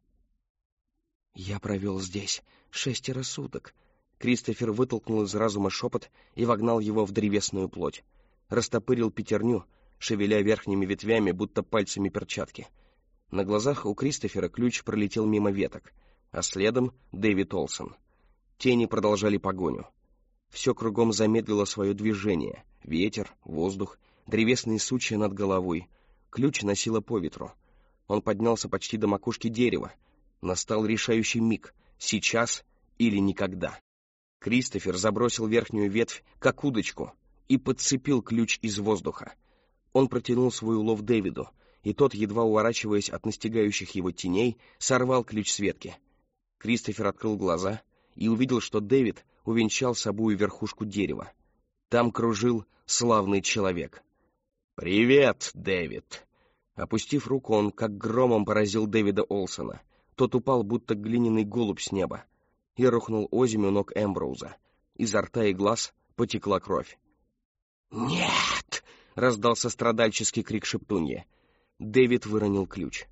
«Я провел здесь 6 суток». Кристофер вытолкнул из разума шепот и вогнал его в древесную плоть. Растопырил пятерню, шевеля верхними ветвями, будто пальцами перчатки. На глазах у Кристофера ключ пролетел мимо веток, а следом Дэвид Олсен. Тени продолжали погоню. Все кругом замедлило свое движение. Ветер, воздух, древесные сучья над головой. Ключ носило по ветру. Он поднялся почти до макушки дерева. Настал решающий миг. Сейчас или никогда. Кристофер забросил верхнюю ветвь, как удочку, и подцепил ключ из воздуха. Он протянул свой улов Дэвиду, и тот, едва уворачиваясь от настигающих его теней, сорвал ключ с ветки. Кристофер открыл глаза и увидел, что Дэвид увенчал собою верхушку дерева. Там кружил славный человек. «Привет, Дэвид!» Опустив руку, он как громом поразил Дэвида Олсена. Тот упал, будто глиняный голубь с неба, и рухнул озимь у ног Эмброуза. Изо рта и глаз потекла кровь. «Нет!» — раздался страдальческий крик Шептуньи. Дэвид выронил ключ.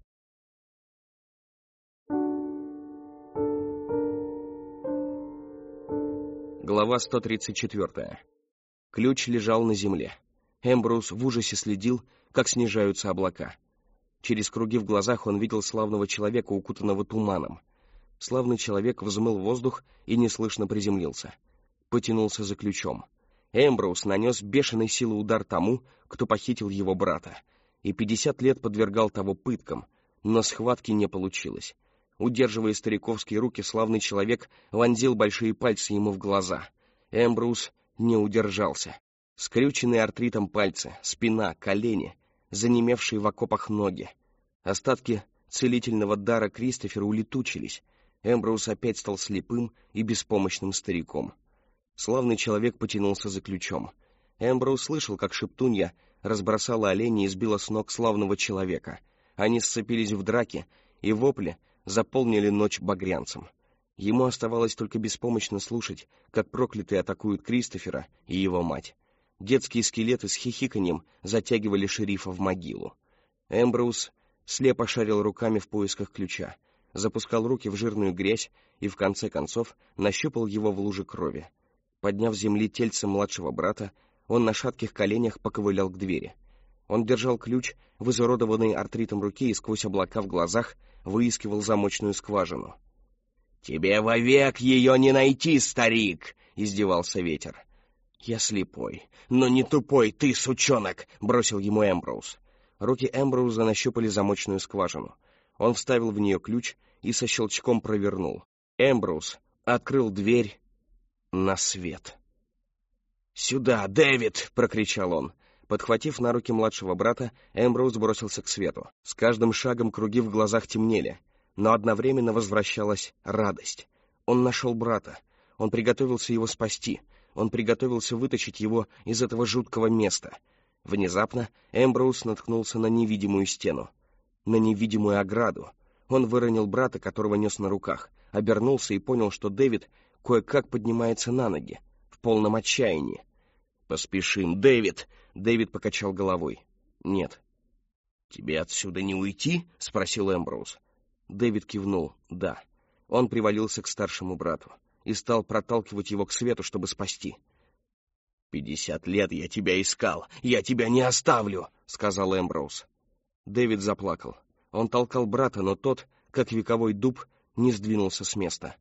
Глава 134. Ключ лежал на земле. Эмброуз в ужасе следил, как снижаются облака. Через круги в глазах он видел славного человека, укутанного туманом. Славный человек взмыл воздух и неслышно приземлился. Потянулся за ключом. Эмброуз нанес бешеной силы удар тому, кто похитил его брата, и 50 лет подвергал того пыткам, но схватки не получилось. Удерживая стариковские руки, славный человек вонзил большие пальцы ему в глаза. Эмброуз не удержался. Скрюченные артритом пальцы, спина, колени, занемевшие в окопах ноги. Остатки целительного дара Кристофера улетучились. Эмброуз опять стал слепым и беспомощным стариком. Славный человек потянулся за ключом. Эмброуз слышал, как шептунья разбросала оленей и сбила с ног славного человека. Они сцепились в драке, и вопли заполнили ночь багрянцем. Ему оставалось только беспомощно слушать, как проклятые атакуют Кристофера и его мать. Детские скелеты с хихиканьем затягивали шерифа в могилу. Эмброуз слепо шарил руками в поисках ключа, запускал руки в жирную грязь и, в конце концов, нащупал его в луже крови. Подняв с земли тельце младшего брата, он на шатких коленях поковылял к двери. Он держал ключ в изуродованной артритом руке и сквозь облака в глазах выискивал замочную скважину. «Тебе вовек ее не найти, старик!» — издевался ветер. «Я слепой, но не тупой, ты, сучонок!» — бросил ему Эмброуз. Руки Эмброуза нащупали замочную скважину. Он вставил в нее ключ и со щелчком провернул. Эмброуз открыл дверь на свет. «Сюда, Дэвид!» — прокричал он. Подхватив на руки младшего брата, Эмброуз бросился к свету. С каждым шагом круги в глазах темнели, но одновременно возвращалась радость. Он нашел брата. Он приготовился его спасти. Он приготовился вытащить его из этого жуткого места. Внезапно Эмброуз наткнулся на невидимую стену, на невидимую ограду. Он выронил брата, которого нес на руках, обернулся и понял, что Дэвид кое-как поднимается на ноги, в полном отчаянии. «Поспешим, Дэвид!» — Дэвид покачал головой. «Нет». «Тебе отсюда не уйти?» — спросил Эмброуз. Дэвид кивнул «да». Он привалился к старшему брату и стал проталкивать его к свету, чтобы спасти. 50 лет я тебя искал, я тебя не оставлю!» — сказал Эмброуз. Дэвид заплакал. Он толкал брата, но тот, как вековой дуб, не сдвинулся с места.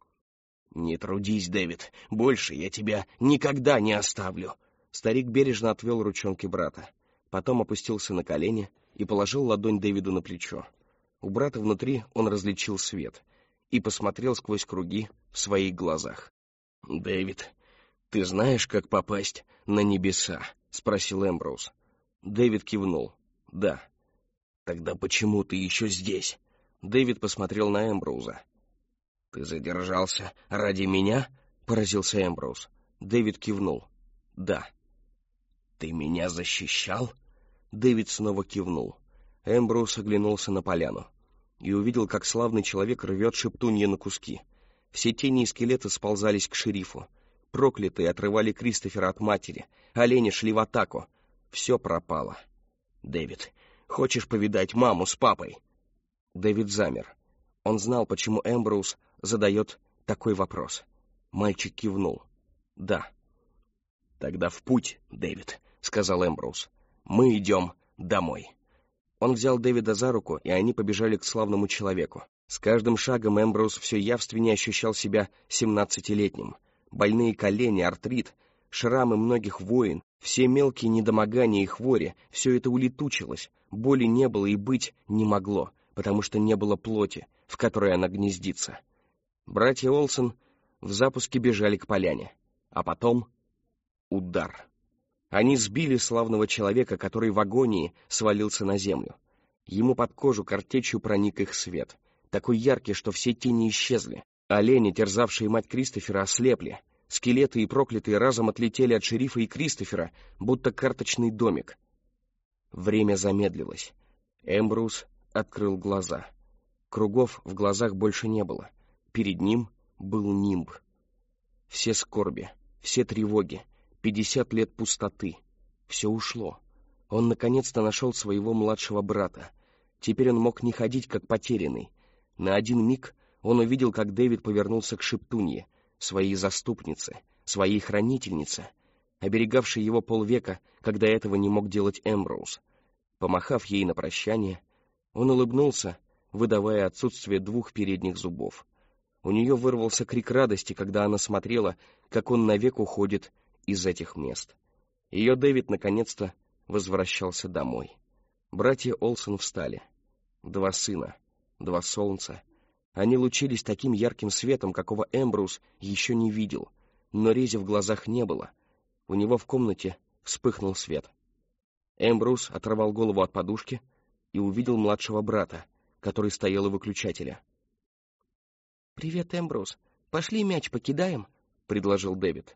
«Не трудись, Дэвид, больше я тебя никогда не оставлю!» Старик бережно отвел ручонки брата, потом опустился на колени и положил ладонь Дэвиду на плечо. У брата внутри он различил свет и посмотрел сквозь круги в своих глазах. «Дэвид, ты знаешь, как попасть на небеса?» — спросил Эмброуз. Дэвид кивнул. «Да». «Тогда почему ты еще здесь?» Дэвид посмотрел на Эмброуза. «Ты задержался ради меня?» — поразился Эмброуз. Дэвид кивнул. «Да». «Ты меня защищал?» Дэвид снова кивнул. Эмброуз оглянулся на поляну и увидел, как славный человек рвет шептуньи на куски. Все тени и скелеты сползались к шерифу. Проклятые отрывали Кристофера от матери. Олени шли в атаку. Все пропало. «Дэвид, хочешь повидать маму с папой?» Дэвид замер. Он знал, почему Эмброуз задает такой вопрос. Мальчик кивнул. «Да». «Тогда в путь, Дэвид», — сказал Эмброуз. «Мы идем домой». Он взял Дэвида за руку, и они побежали к славному человеку. С каждым шагом Эмброуз все явственнее ощущал себя 17-летним. Больные колени, артрит, шрамы многих войн, все мелкие недомогания и хвори — все это улетучилось. Боли не было и быть не могло, потому что не было плоти, в которой она гнездится. Братья Олсен в запуске бежали к поляне. А потом удар. Они сбили славного человека, который в агонии свалился на землю. Ему под кожу картечью проник их свет, такой яркий, что все тени исчезли. Олени, терзавшие мать Кристофера, ослепли. Скелеты и проклятые разом отлетели от шерифа и Кристофера, будто карточный домик. Время замедлилось. Эмброуз открыл глаза. Кругов в глазах больше не было. Перед ним был нимб. Все скорби, все тревоги, 50 лет пустоты. Все ушло. Он наконец-то нашел своего младшего брата. Теперь он мог не ходить, как потерянный. На один миг он увидел, как Дэвид повернулся к шептунье, своей заступнице, своей хранительнице, оберегавшей его полвека, когда этого не мог делать Эмброуз. Помахав ей на прощание, Он улыбнулся, выдавая отсутствие 2 передних зубов. У нее вырвался крик радости, когда она смотрела, как он навек уходит из этих мест. Ее Дэвид наконец-то возвращался домой. Братья Олсен встали. 2 сына, 2 солнца. Они лучились таким ярким светом, какого Эмброуз еще не видел, но рези в глазах не было. У него в комнате вспыхнул свет. Эмброуз оторвал голову от подушки и увидел младшего брата, который стоял у выключателя. «Привет, Эмброуз. Пошли мяч покидаем», — предложил Дэвид.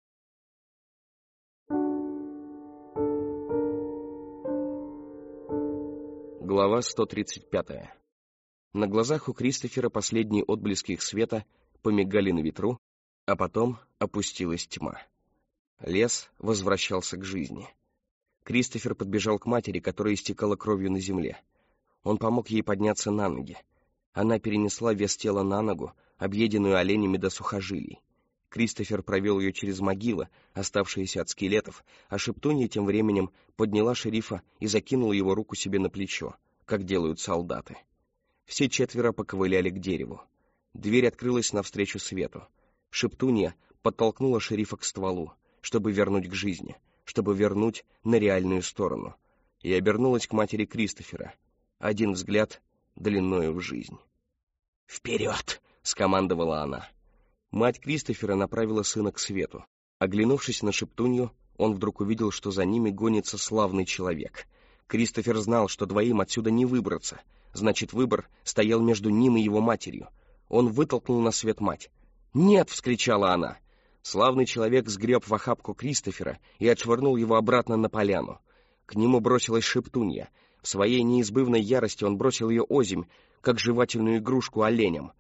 Глава 135. На глазах у Кристофера последние отблески их света помигали на ветру, а потом опустилась тьма. Лес возвращался к жизни. Кристофер подбежал к матери, которая истекала кровью на земле. Он помог ей подняться на ноги. Она перенесла вес тела на ногу, объеденную оленями до сухожилий. Кристофер провел ее через могилы, оставшиеся от скелетов, а Шептунья тем временем подняла шерифа и закинула его руку себе на плечо, как делают солдаты. Все 4 поковыляли к дереву. Дверь открылась навстречу свету. Шептунья подтолкнула шерифа к стволу, чтобы вернуть к жизни, чтобы вернуть на реальную сторону, и обернулась к матери Кристофера. Один взгляд длиною в жизнь. «Вперед!» — скомандовала она. Мать Кристофера направила сына к свету. Оглянувшись на Шептунью, он вдруг увидел, что за ними гонится славный человек. Кристофер знал, что 2 отсюда не выбраться. Значит, выбор стоял между ним и его матерью. Он вытолкнул на свет мать. «Нет!» — вскричала она. Славный человек сгреб в охапку Кристофера и отшвырнул его обратно на поляну. К нему бросилась Шептунья. В своей неизбывной ярости он бросил ее озимь, как жевательную игрушку оленям.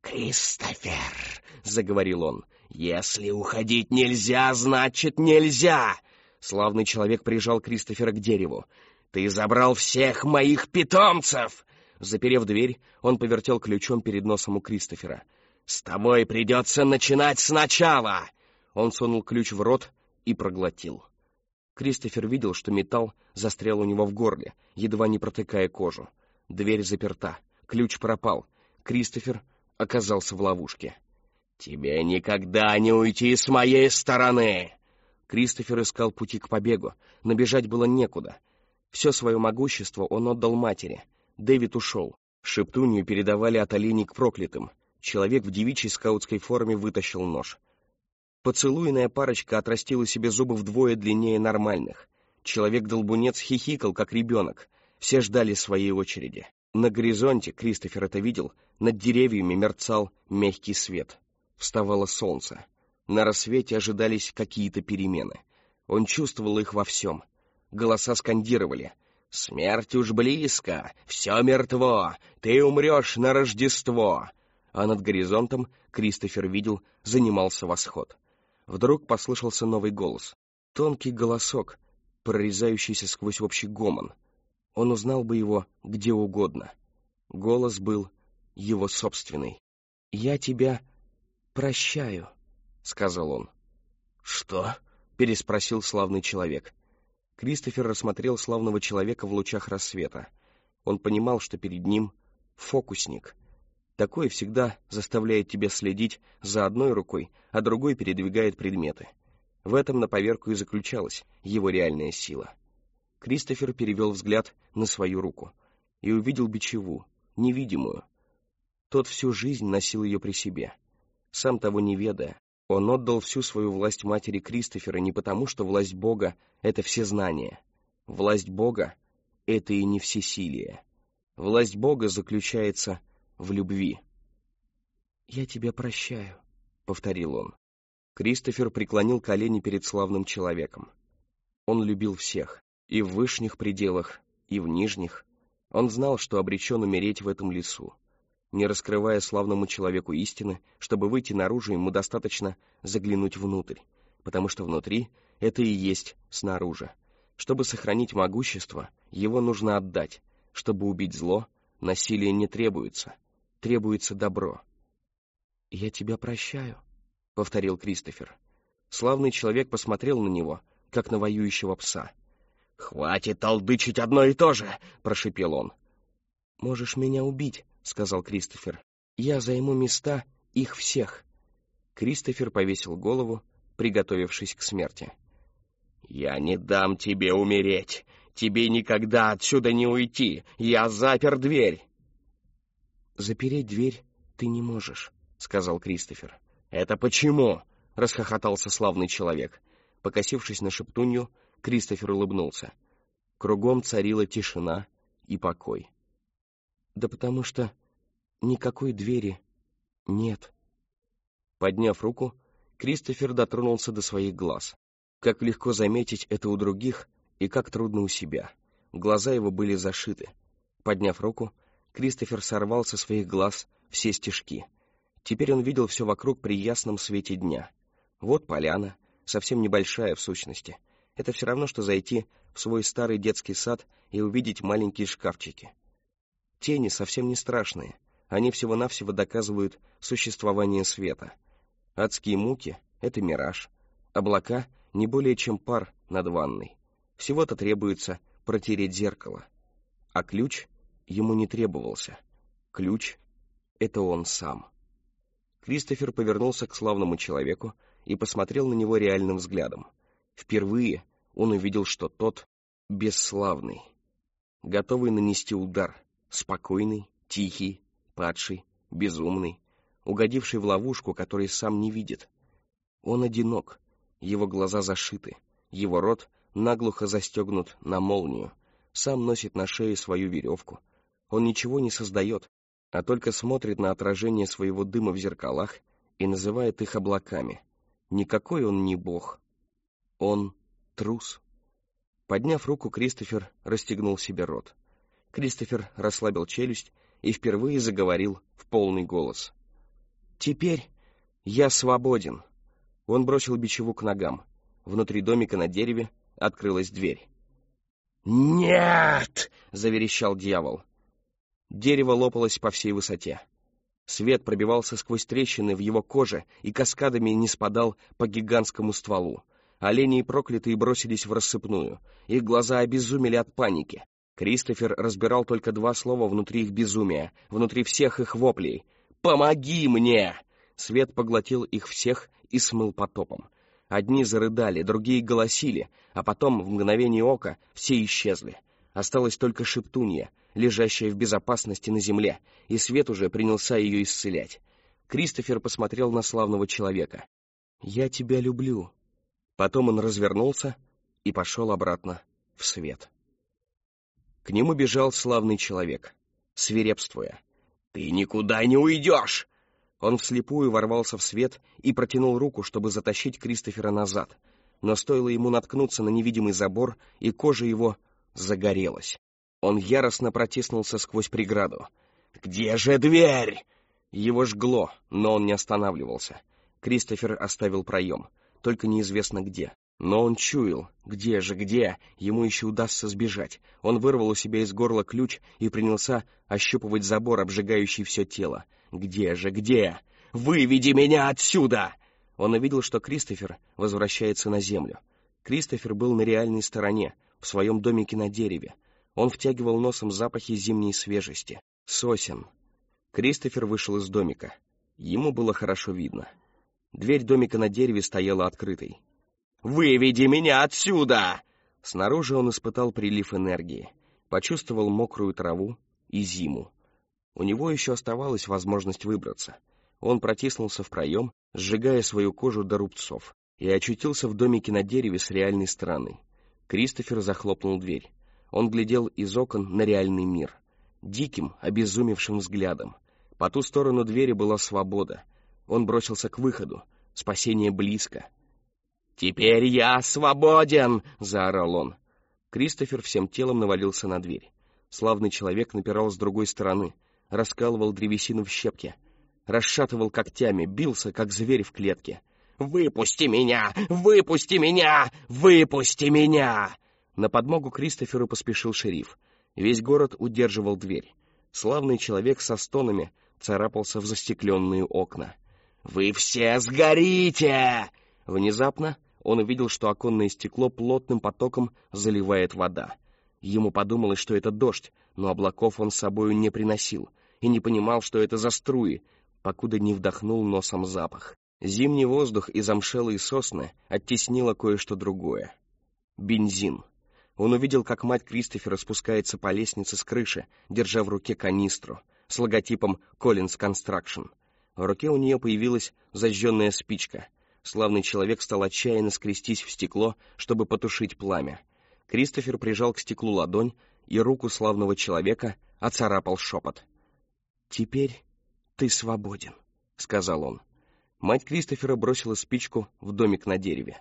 «Кристофер!» — заговорил он. «Если уходить нельзя, значит нельзя!» Славный человек прижал Кристофера к дереву. «Ты забрал всех моих питомцев!» Заперев дверь, он повертел ключом перед носом у Кристофера. «С тобой придется начинать сначала!» Он сунул ключ в рот и проглотил. Кристофер видел, что металл застрял у него в горле, едва не протыкая кожу. Дверь заперта, ключ пропал. Кристофер оказался в ловушке. «Тебе никогда не уйти с моей стороны!» Кристофер искал пути к побегу, но бежать было некуда. Все свое могущество он отдал матери. Дэвид ушел. Шептунью передавали от оленей к проклятым. Человек в девичьей скаутской форме вытащил нож. Поцелуйная парочка отрастила себе зубы вдвое длиннее нормальных. Человек-долбунец хихикал, как ребенок. Все ждали своей очереди. На горизонте, Кристофер это видел, над деревьями мерцал мягкий свет. Вставало солнце. На рассвете ожидались какие-то перемены. Он чувствовал их во всем. Голоса скандировали: «Смерть уж близко! Все мертво! Ты умрешь на Рождество!» А над горизонтом, Кристофер видел, занимался восход. Вдруг послышался новый голос. Тонкий голосок, прорезающийся сквозь общий гомон. Он узнал бы его где угодно. Голос был его собственный. «Я тебя прощаю», — сказал он. «Что?» — переспросил славный человек. Кристофер рассмотрел славного человека в лучах рассвета. Он понимал, что перед ним фокусник. Такой всегда заставляет тебя следить за одной рукой, а другой передвигает предметы. В этом на поверку и заключалась его реальная сила. Кристофер перевел взгляд на свою руку и увидел бичеву, невидимую. Тот всю жизнь носил ее при себе. Сам того не ведая, он отдал всю свою власть матери Кристофера не потому, что власть Бога — это всезнание. Власть Бога — это и не всесилие. Власть Бога заключается в любви. «Я тебя прощаю», — повторил он. Кристофер преклонил колени перед славным человеком. Он любил всех, и в вышних пределах, и в нижних. Он знал, что обречен умереть в этом лесу. Не раскрывая славному человеку истины, чтобы выйти наружу, ему достаточно заглянуть внутрь, потому что внутри это и есть снаружи. Чтобы сохранить могущество, его нужно отдать. Чтобы убить зло, насилие не требуется. Требуется добро. «Я тебя прощаю», — повторил Кристофер. Славный человек посмотрел на него, как на воюющего пса. «Хватит толдычить одно и то же!» — прошипел он. «Можешь меня убить», — сказал Кристофер. «Я займу места их всех». Кристофер повесил голову, приготовившись к смерти. «Я не дам тебе умереть! Тебе никогда отсюда не уйти! Я запер дверь!» «Запереть дверь ты не можешь», — сказал Кристофер. «Это почему?» — расхохотался славный человек. Покосившись на шептунью, Кристофер улыбнулся. Кругом царила тишина и покой. «Да потому что никакой двери нет». Подняв руку, Кристофер дотронулся до своих глаз. Как легко заметить это у других и как трудно у себя. Глаза его были зашиты. Подняв руку, Кристофер сорвал со своих глаз все стежки. Теперь он видел все вокруг при ясном свете дня. Вот поляна, совсем небольшая в сущности. Это все равно, что зайти в свой старый детский сад и увидеть маленькие шкафчики. Тени совсем не страшные. Они всего-навсего доказывают существование света. Адские муки — это мираж. Облака — не более чем пар над ванной. Всего-то требуется протереть зеркало. А ключ ему не требовался. Ключ — это он сам. Кристофер повернулся к славному человеку и посмотрел на него реальным взглядом. Впервые он увидел, что тот бесславный, готовый нанести удар, спокойный, тихий, падший, безумный, угодивший в ловушку, которую сам не видит. Он одинок, его глаза зашиты, его рот наглухо застегнут на молнию, сам носит на шее свою веревку. Он ничего не создает, а только смотрит на отражение своего дыма в зеркалах и называет их облаками. Никакой он не бог. Он трус. Подняв руку, Кристофер расстегнул себе рот. Кристофер расслабил челюсть и впервые заговорил в полный голос. «Теперь я свободен». Он бросил бичеву к ногам. Внутри домика на дереве открылась дверь. «Нет!» — заверещал дьявол. Дерево лопалось по всей высоте. Свет пробивался сквозь трещины в его коже и каскадами не спадал по гигантскому стволу. Олени и проклятые бросились в рассыпную. Их глаза обезумели от паники. Кристофер разбирал только два слова внутри их безумия, внутри всех их воплей. «Помоги мне!» Свет поглотил их всех и смыл потопом. Одни зарыдали, другие голосили, а потом, в мгновение ока, все исчезли. Осталась только шептунья, лежащая в безопасности на земле, и свет уже принялся ее исцелять. Кристофер посмотрел на славного человека. «Я тебя люблю». Потом он развернулся и пошел обратно в свет. К нему бежал славный человек, свирепствуя. «Ты никуда не уйдешь!» Он вслепую ворвался в свет и протянул руку, чтобы затащить Кристофера назад. Но стоило ему наткнуться на невидимый забор, и кожа его загорелась. Он яростно протиснулся сквозь преграду. «Где же дверь?» Его жгло, но он не останавливался. Кристофер оставил проем, только неизвестно где. Но он чуял, где ему еще удастся сбежать. Он вырвал у себя из горла ключ и принялся ощупывать забор, обжигающий все тело. Где? Выведи меня отсюда!» Он увидел, что Кристофер возвращается на землю. Кристофер был на реальной стороне, в своем домике на дереве. Он втягивал носом запахи зимней свежести, сосен. Кристофер вышел из домика. Ему было хорошо видно. Дверь домика на дереве стояла открытой. «Выведи меня отсюда!» Снаружи он испытал прилив энергии, почувствовал мокрую траву и зиму. У него еще оставалась возможность выбраться. Он протиснулся в проем, сжигая свою кожу до рубцов, и очутился в домике на дереве с реальной стороны. Кристофер захлопнул дверь. Он глядел из окон на реальный мир, диким, обезумевшим взглядом. По ту сторону двери была свобода. Он бросился к выходу. Спасение близко. «Теперь я свободен!» — заорал он. Кристофер всем телом навалился на дверь. Славный человек напирал с другой стороны, раскалывал древесину в щепки, расшатывал когтями, бился, как зверь в клетке. «Выпусти меня! Выпусти меня! Выпусти меня!» На подмогу Кристоферу поспешил шериф. Весь город удерживал дверь. Славный человек со стонами царапался в застекленные окна. «Вы все сгорите!» Внезапно он увидел, что оконное стекло плотным потоком заливает вода. Ему подумалось, что это дождь, но облаков он с собою не приносил и не понимал, что это за струи, покуда не вдохнул носом запах. Зимний воздух и замшелые сосны оттеснило кое-что другое. Бензин. Он увидел, как мать Кристофера спускается по лестнице с крыши, держа в руке канистру с логотипом Collins Construction. В руке у нее появилась зажженная спичка. Славный человек стал отчаянно скрестись в стекло, чтобы потушить пламя. Кристофер прижал к стеклу ладонь, и руку славного человека оцарапал шепот. «Теперь ты свободен», — сказал он. Мать Кристофера бросила спичку в домик на дереве.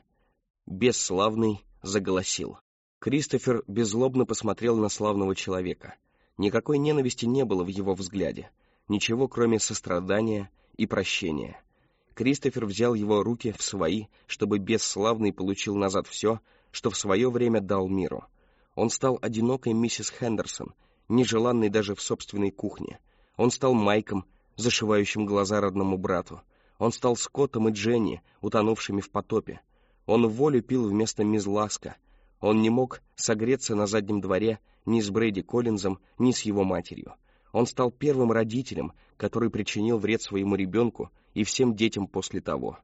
Бесславный заголосил. Кристофер беззлобно посмотрел на славного человека. Никакой ненависти не было в его взгляде, ничего, кроме сострадания и прощения. Кристофер взял его руки в свои, чтобы бесславный получил назад все, что в свое время дал миру. Он стал одинокой миссис Хендерсон, нежеланной даже в собственной кухне. Он стал Майком, зашивающим глаза родному брату. Он стал Скоттом и Дженни, утонувшими в потопе. Он в волю пил вместо мисс Ласка. Он не мог согреться на заднем дворе ни с Брэди Коллинзом, ни с его матерью. Он стал первым родителем, который причинил вред своему ребенку и всем детям после того.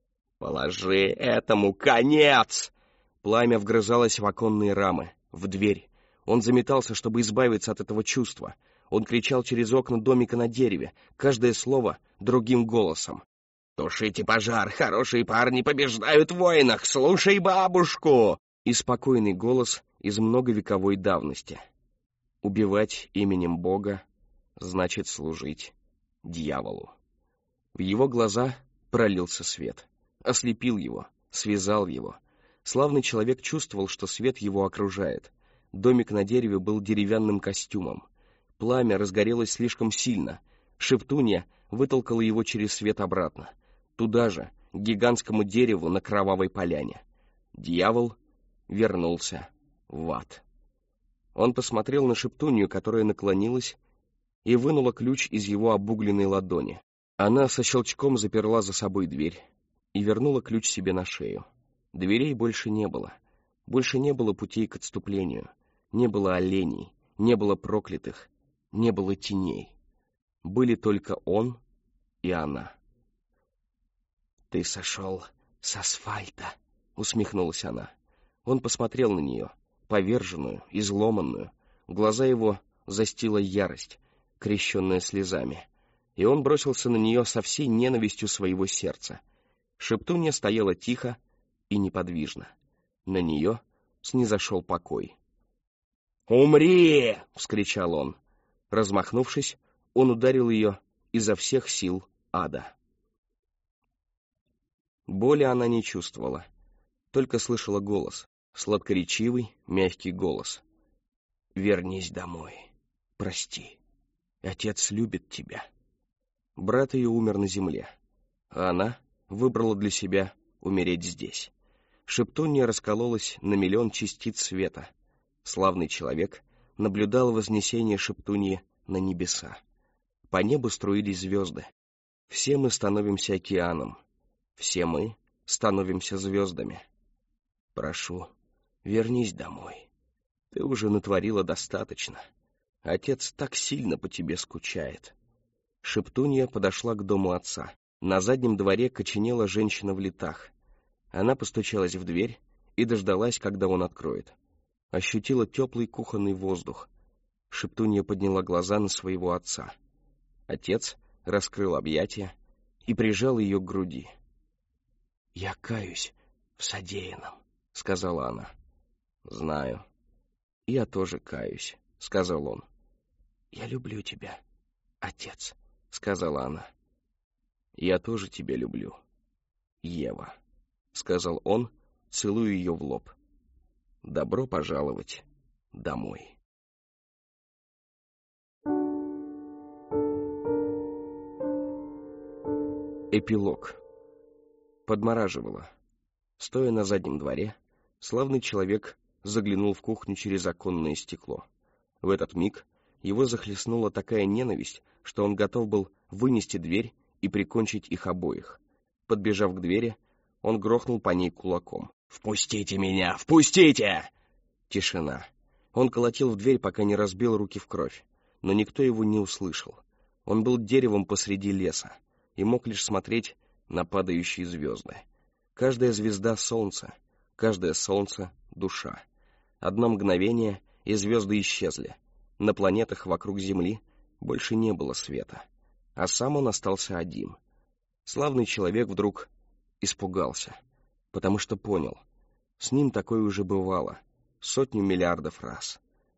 «Положи этому конец!» Пламя вгрызалось в оконные рамы, в дверь. Он заметался, чтобы избавиться от этого чувства. Он кричал через окна домика на дереве, каждое слово другим голосом. «Тушите пожар! Хорошие парни побеждают в войнах! Слушай бабушку!» И спокойный голос из многовековой давности. Убивать именем Бога значит служить дьяволу. В его глаза пролился свет, ослепил его, связал его. Славный человек чувствовал, что свет его окружает. Домик на дереве был деревянным костюмом. Пламя разгорелось слишком сильно. Шептунья вытолкала его через свет обратно. Туда же, к гигантскому дереву на кровавой поляне. Дьявол вернулся в ад. Он посмотрел на Шептунью, которая наклонилась и вынула ключ из его обугленной ладони. Она со щелчком заперла за собой дверь и вернула ключ себе на шею. Дверей больше не было. Больше не было путей к отступлению. Не было оленей, не было проклятых, не было теней. Были только он и она. «Ты сошел с асфальта», — усмехнулась она. Он посмотрел на нее, поверженную, изломанную. Глаза его застила ярость, крещенная слезами. И он бросился на нее со всей ненавистью своего сердца. Шептунья стояла тихо и неподвижно. На нее снизошел покой. «Умри!» — вскричал он. Размахнувшись, он ударил ее изо всех сил ада. Боли она не чувствовала, только слышала голос, сладкоречивый, мягкий голос. «Вернись домой, прости, отец любит тебя». Брат ее умер на земле, а она выбрала для себя умереть здесь. Шептунья раскололась на миллион частиц света. Славный человек наблюдал вознесение Шептуньи на небеса. По небу струились звезды. Все мы становимся океаном. Все мы становимся звездами. Прошу, вернись домой. Ты уже натворила достаточно. Отец так сильно по тебе скучает. Шептунья подошла к дому отца. На заднем дворе коченела женщина в летах. Она постучалась в дверь и дождалась, когда он откроет. Ощутила теплый кухонный воздух. Шептунья подняла глаза на своего отца. Отец раскрыл объятия и прижал ее к груди. «Я каюсь в содеянном», — сказала она. «Знаю. Я тоже каюсь», — сказал он. «Я люблю тебя, отец», — сказала она. «Я тоже тебя люблю, Ева», — сказал он, целуя ее в лоб. «Добро пожаловать домой». Эпилог. Подмораживало. Стоя на заднем дворе, славный человек заглянул в кухню через оконное стекло. В этот миг его захлестнула такая ненависть, что он готов был вынести дверь и прикончить их обоих. Подбежав к двери, он грохнул по ней кулаком. «Впустите меня! Впустите!» Тишина. Он колотил в дверь, пока не разбил руки в кровь, но никто его не услышал. Он был деревом посреди леса и мог лишь смотреть на падающие звезды. Каждая звезда — солнце, каждое солнце — душа. Одно мгновение, и звезды исчезли. На планетах вокруг Земли больше не было света, а сам он остался один. Славный человек вдруг испугался, потому что понял, с ним такое уже бывало 100 миллиардов раз.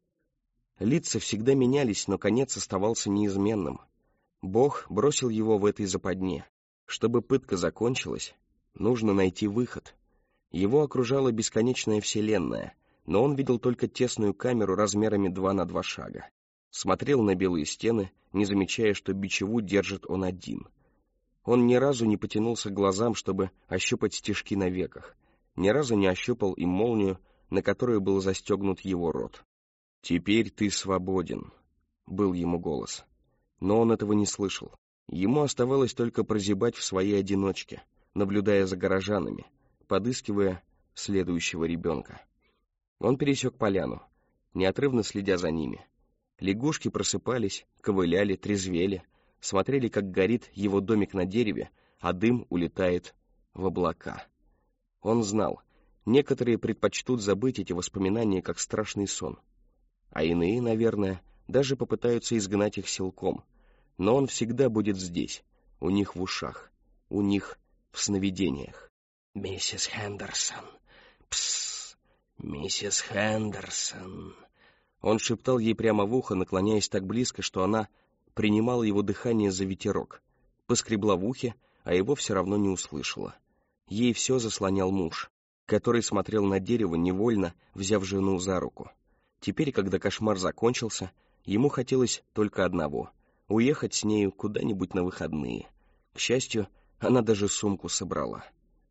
Лица всегда менялись, но конец оставался неизменным. Бог бросил его в этой западне. Чтобы пытка закончилась, нужно найти выход. Его окружала бесконечная вселенная, но он видел только тесную камеру размерами 2 на 2 шага. Смотрел на белые стены, не замечая, что бичеву держит он один. Он ни разу не потянулся к глазам, чтобы ощупать стежки на веках. Ни разу не ощупал и молнию, на которую был застегнут его рот. «Теперь ты свободен», — был ему голос. Но он этого не слышал. Ему оставалось только прозябать в своей одиночке, наблюдая за горожанами, подыскивая следующего ребенка. Он пересек поляну, неотрывно следя за ними. Лягушки просыпались, ковыляли, трезвели, смотрели, как горит его домик на дереве, а дым улетает в облака. Он знал, некоторые предпочтут забыть эти воспоминания как страшный сон, а иные, наверное, даже попытаются изгнать их силком. Но он всегда будет здесь, у них в ушах, у них в сновидениях. «Миссис Хендерсон, псс, миссис Хендерсон». Он шептал ей прямо в ухо, наклоняясь так близко, что она принимала его дыхание за ветерок, поскребла в ухе, а его все равно не услышала. Ей все заслонял муж, который смотрел на дерево, невольно взяв жену за руку. Теперь, когда кошмар закончился, ему хотелось только одного — уехать с нею куда-нибудь на выходные. К счастью, она даже сумку собрала.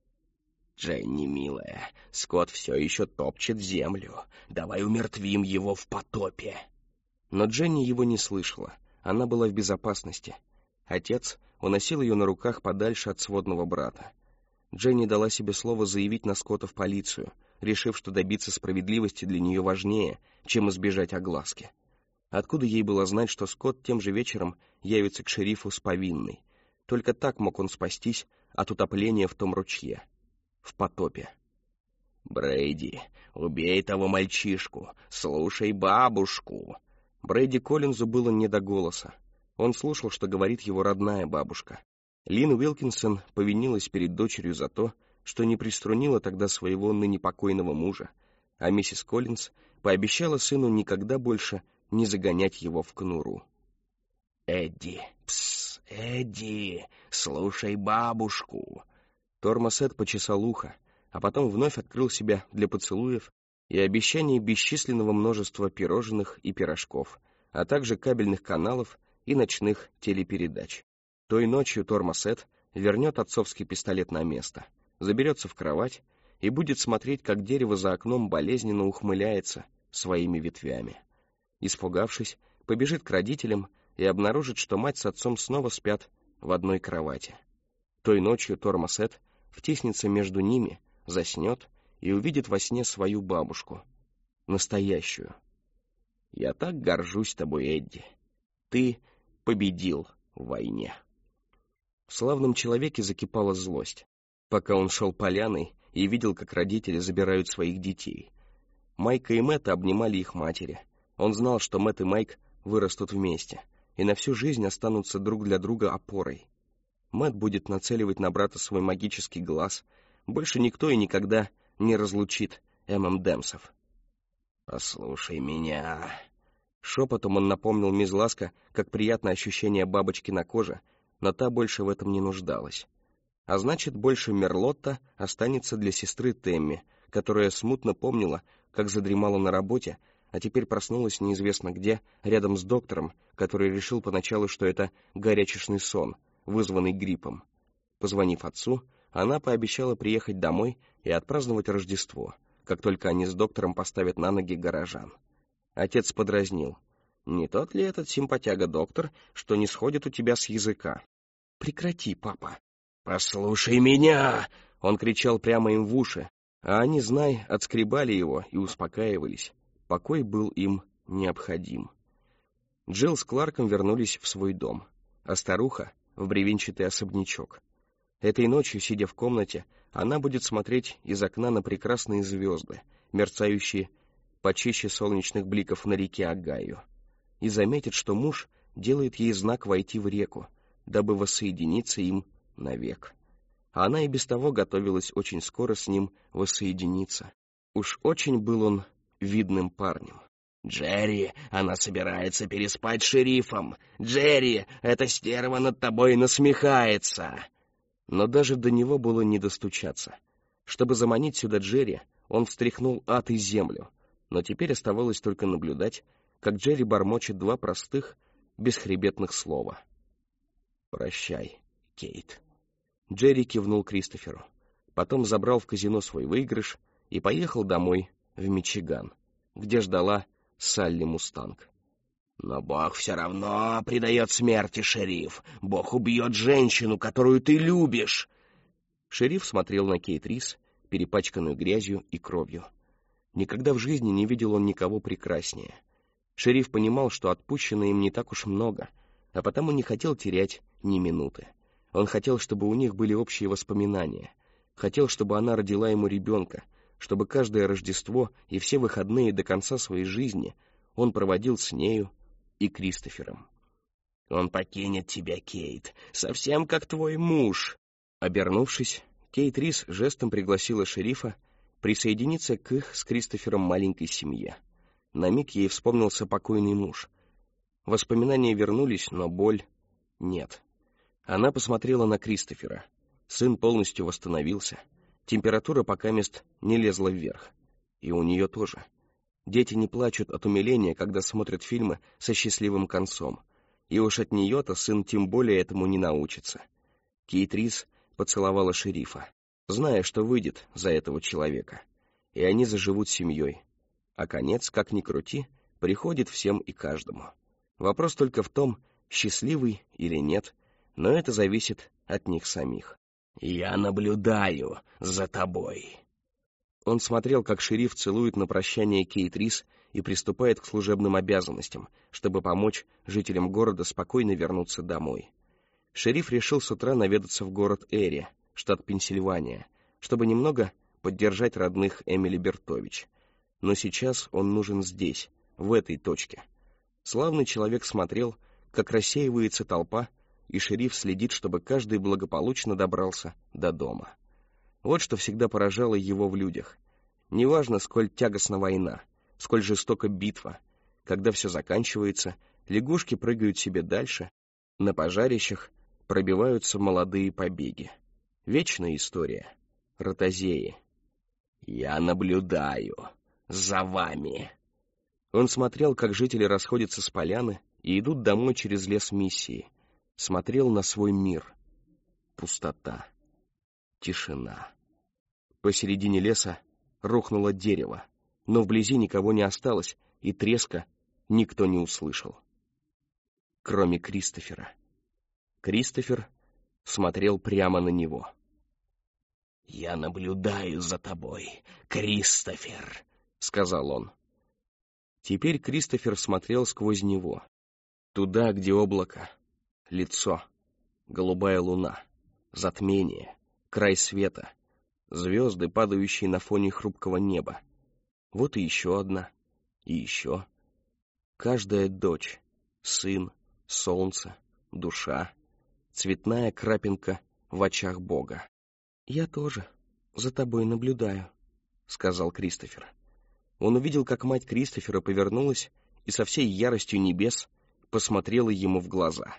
«Дженни, милая, Скотт все еще топчет землю. Давай умертвим его в потопе». Но Дженни его не слышала. Она была в безопасности. Отец уносил ее на руках подальше от сводного брата. Дженни дала себе слово заявить на Скотта в полицию, решив, что добиться справедливости для нее важнее, чем избежать огласки. Откуда ей было знать, что Скотт тем же вечером явится к шерифу с повинной? Только так мог он спастись от утопления в том ручье, в потопе. «Брейди, убей того мальчишку, слушай бабушку». Брейди Коллинзу было не до голоса. Он слушал, что говорит его родная бабушка. Лин Уилкинсон повинилась перед дочерью за то, что не приструнила тогда своего ныне покойного мужа, а миссис Коллинз пообещала сыну никогда больше не загонять его в конуру. «Эдди, псс, Эдди, слушай бабушку». Тормосет почесал ухо, а потом вновь открыл себя для поцелуев и обещаний бесчисленного множества пирожных и пирожков, а также кабельных каналов и ночных телепередач. Той ночью Тормосет вернет отцовский пистолет на место, заберется в кровать и будет смотреть, как дерево за окном болезненно ухмыляется своими ветвями. Испугавшись, побежит к родителям и обнаружит, что мать с отцом снова спят в одной кровати. Той ночью Тормосет втиснется между ними, заснет и увидит во сне свою бабушку, настоящую. «Я так горжусь тобой, Эдди. Ты победил в войне». В славном человеке закипала злость, пока он шел поляной и видел, как родители забирают своих детей. Майка и Мэтта обнимали их матери. Он знал, что Мэтт и Майк вырастут вместе и на всю жизнь останутся друг для друга опорой. Мэтт будет нацеливать на брата свой магический глаз. Больше никто и никогда не разлучит ММДэмсов. «Послушай меня». Шепотом он напомнил мисс Ласка, как приятное ощущение бабочки на коже, но та больше в этом не нуждалась. А значит, больше Мерлотта останется для сестры Тэмми, которая смутно помнила, как задремала на работе, а теперь проснулась неизвестно где, рядом с доктором, который решил поначалу, что это горячечный сон, вызванный гриппом. Позвонив отцу, она пообещала приехать домой и отпраздновать Рождество, как только они с доктором поставят на ноги горожан. Отец подразнил: «Не тот ли этот симпатяга-доктор, что не сходит у тебя с языка?» «Прекрати, папа!» «Послушай меня!» Он кричал прямо им в уши, а они, знай, отскребали его и успокаивались. покой был им необходим. Джилл с Кларком вернулись в свой дом, а старуха — в бревенчатый особнячок. Этой ночью, сидя в комнате, она будет смотреть из окна на прекрасные звезды, мерцающие почище солнечных бликов на реке Огайо, и заметит, что муж делает ей знак войти в реку, дабы воссоединиться им навек. А она и без того готовилась очень скоро с ним воссоединиться. Уж очень был он видным парнем. «Джерри, она собирается переспать с шерифом! Джерри, эта стерва над тобой насмехается!» Но даже до него было не достучаться. Чтобы заманить сюда Джерри, он встряхнул ад и землю, но теперь оставалось только наблюдать, как Джерри бормочет два простых, бесхребетных слова. «Прощай, Кейт». Джерри кивнул Кристоферу, потом забрал в казино свой выигрыш и поехал домой, в Мичиган, где ждала Салли Мустанг. «Но Бог все равно предает смерти, шериф. Бог убьет женщину, которую ты любишь!» Шериф смотрел на Кейт Рис, перепачканную грязью и кровью. Никогда в жизни не видел он никого прекраснее. Шериф понимал, что отпущено им не так уж много, а потому не хотел терять ни минуты. Он хотел, чтобы у них были общие воспоминания. Хотел, чтобы она родила ему ребенка, чтобы каждое Рождество и все выходные до конца своей жизни он проводил с нею и Кристофером. «Он покинет тебя, Кейт, совсем как твой муж!» Обернувшись, Кейт Рис жестом пригласила шерифа присоединиться к их с Кристофером маленькой семье. На миг ей вспомнился покойный муж. Воспоминания вернулись, но боль нет. Она посмотрела на Кристофера. Сын полностью восстановился. Температура покамест не лезла вверх. И у нее тоже. Дети не плачут от умиления, когда смотрят фильмы со счастливым концом. И уж от нее-то сын тем более этому не научится. Кейт Рис поцеловала шерифа, зная, что выйдет за этого человека. И они заживут семьей. А конец, как ни крути, приходит всем и каждому. Вопрос только в том, счастливый или нет, но это зависит от них самих. «Я наблюдаю за тобой». Он смотрел, как шериф целует на прощание Кейт Рис и приступает к служебным обязанностям, чтобы помочь жителям города спокойно вернуться домой. Шериф решил с утра наведаться в город Эри, штат Пенсильвания, чтобы немного поддержать родных Эмили Бертович. Но сейчас он нужен здесь, в этой точке. Славный человек смотрел, как рассеивается толпа, и шериф следит, чтобы каждый благополучно добрался до дома. Вот что всегда поражало его в людях. Неважно, сколь тягостна война, сколь жестока битва, когда все заканчивается, лягушки прыгают себе дальше, на пожарищах пробиваются молодые побеги. Вечная история. Ротозеи. «Я наблюдаю за вами». Он смотрел, как жители расходятся с поляны и идут домой через лес миссии. Смотрел на свой мир. Пустота. Тишина. Посередине леса рухнуло дерево, но вблизи никого не осталось, и треска никто не услышал. Кроме Кристофера. Кристофер смотрел прямо на него. «Я наблюдаю за тобой, Кристофер», — сказал он. Теперь Кристофер смотрел сквозь него. Туда, где облако, лицо, голубая луна, затмение, край света, звезды, падающие на фоне хрупкого неба. Вот и еще одна, и еще. Каждая дочь, сын, солнце, душа, цветная крапинка в очах Бога. «Я тоже за тобой наблюдаю», — сказал Кристофер. Он увидел, как мать Кристофера повернулась и со всей яростью небес посмотрела ему в глаза.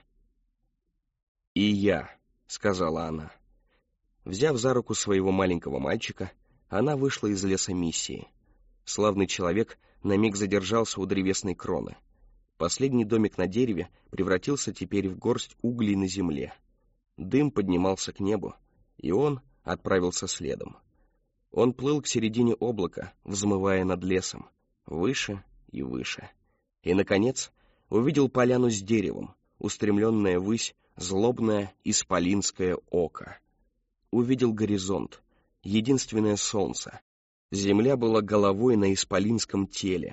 «И я», — сказала она. Взяв за руку своего маленького мальчика, она вышла из леса миссии. Славный человек на миг задержался у древесной кроны. Последний домик на дереве превратился теперь в горсть углей на земле. Дым поднимался к небу, и он отправился следом. Он плыл к середине облака, взмывая над лесом, выше и выше. И, наконец, увидел поляну с деревом, устремленное ввысь злобное исполинское око. Увидел горизонт, единственное солнце. Земля была головой на исполинском теле.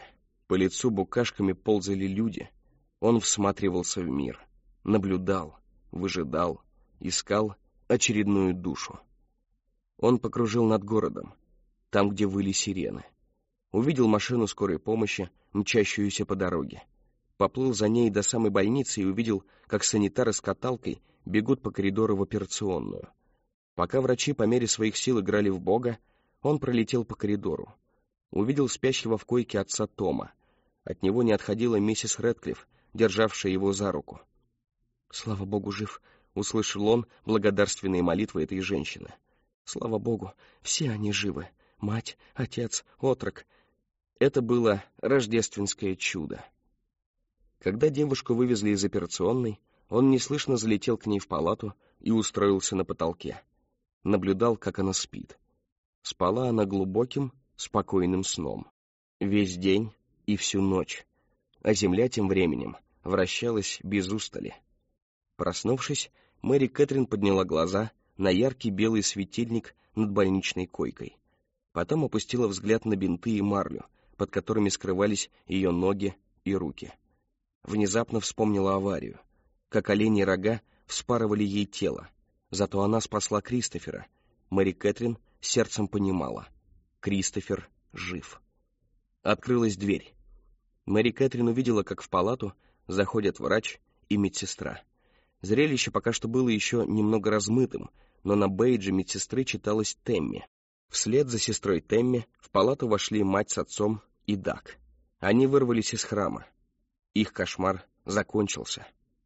По лицу букашками ползали люди. Он всматривался в мир, наблюдал, выжидал, искал очередную душу. Он покружил над городом, там, где выли сирены. Увидел машину скорой помощи, мчащуюся по дороге. Поплыл за ней до самой больницы и увидел, как санитары с каталкой бегут по коридору в операционную. Пока врачи по мере своих сил играли в Бога, он пролетел по коридору. Увидел спящего в койке отца Тома. От него не отходила миссис Рэдклифф, державшая его за руку. «Слава Богу, жив!» — услышал он благодарственные молитвы этой женщины. «Слава Богу, все они живы. Мать, отец, отрок». Это было рождественское чудо. Когда девушку вывезли из операционной, он неслышно залетел к ней в палату и устроился на потолке. Наблюдал, как она спит. Спала она глубоким, спокойным сном. Весь день и всю ночь. А земля тем временем вращалась без устали. Проснувшись, Мэри Кэтрин подняла глаза на яркий белый светильник над больничной койкой. Потом опустила взгляд на бинты и марлю, под которыми скрывались ее ноги и руки. Внезапно вспомнила аварию, как оленьи рога вспарывали ей тело. Зато она спасла Кристофера. Мэри Кэтрин сердцем понимала — Кристофер жив. Открылась дверь. Мэри Кэтрин увидела, как в палату заходят врач и медсестра. Зрелище пока что было еще немного размытым, но на бейдже медсестры читалось «Темми». Вслед за сестрой Темми в палату вошли мать с отцом и Даг. Они вырвались из храма. Их кошмар закончился.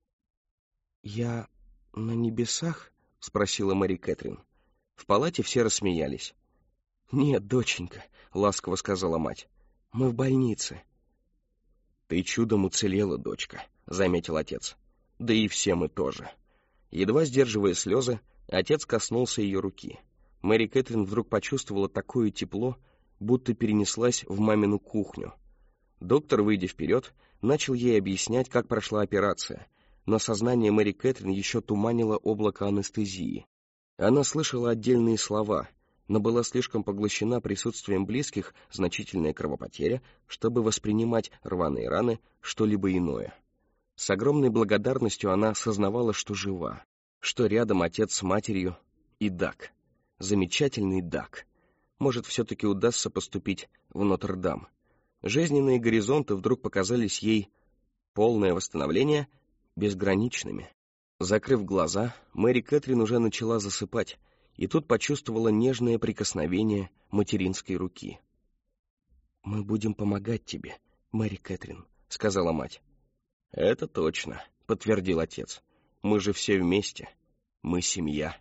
«Я на небесах?» — спросила Мэри Кэтрин. В палате все рассмеялись. «Нет, доченька», — ласково сказала мать, — «мы в больнице». «Ты чудом уцелела, дочка», — заметил отец. «Да и все мы тоже». Едва сдерживая слезы, отец коснулся ее руки. Мэри Кэтрин вдруг почувствовала такое тепло, будто перенеслась в мамину кухню. Доктор, выйдя вперед, начал ей объяснять, как прошла операция, но сознание Мэри Кэтрин еще туманило облако анестезии. Она слышала отдельные слова, но была слишком поглощена присутствием близких, значительная кровопотеря, чтобы воспринимать рваные раны, что-либо иное. С огромной благодарностью она осознавала, что жива, что рядом отец с матерью и Даг. Замечательный Даг. Может, все-таки удастся поступить в Нотр-Дам. Жизненные горизонты вдруг показались ей полное восстановление безграничными. Закрыв глаза, Мэри Кэтрин уже начала засыпать, и тут почувствовала нежное прикосновение материнской руки. «Мы будем помогать тебе, Мэри Кэтрин», — сказала мать. «Это точно», — подтвердил отец. «Мы же все вместе. Мы семья».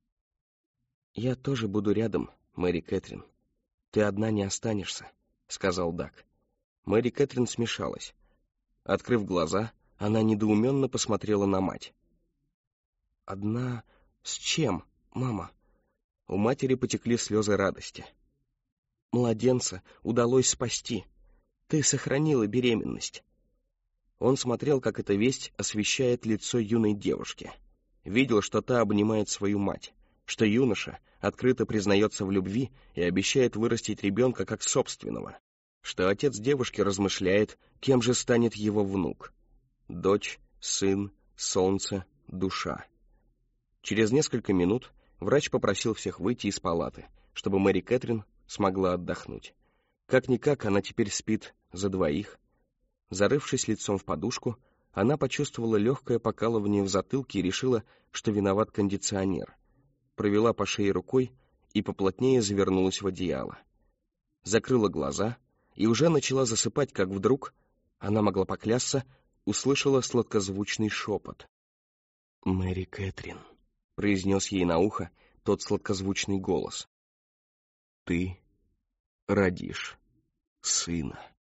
«Я тоже буду рядом, Мэри Кэтрин. Ты одна не останешься», — сказал Даг. Мэри Кэтрин смешалась. Открыв глаза, она недоуменно посмотрела на мать. «Одна с чем, мама?» У матери потекли слезы радости. «Младенца удалось спасти. Ты сохранила беременность». Он смотрел, как эта весть освещает лицо юной девушки. Видел, что та обнимает свою мать, что юноша открыто признается в любви и обещает вырастить ребенка как собственного, что отец девушки размышляет, кем же станет его внук. Дочь, сын, солнце, душа. Через несколько минут врач попросил всех выйти из палаты, чтобы Мэри Кэтрин смогла отдохнуть. Как-никак она теперь спит за двоих. Зарывшись лицом в подушку, она почувствовала легкое покалывание в затылке и решила, что виноват кондиционер. Провела по шее рукой и поплотнее завернулась в одеяло. Закрыла глаза и уже начала засыпать, как вдруг, она могла поклясться, услышала сладкозвучный шепот. «Мэри Кэтрин», — произнес ей на ухо тот сладкозвучный голос, — «ты родишь сына».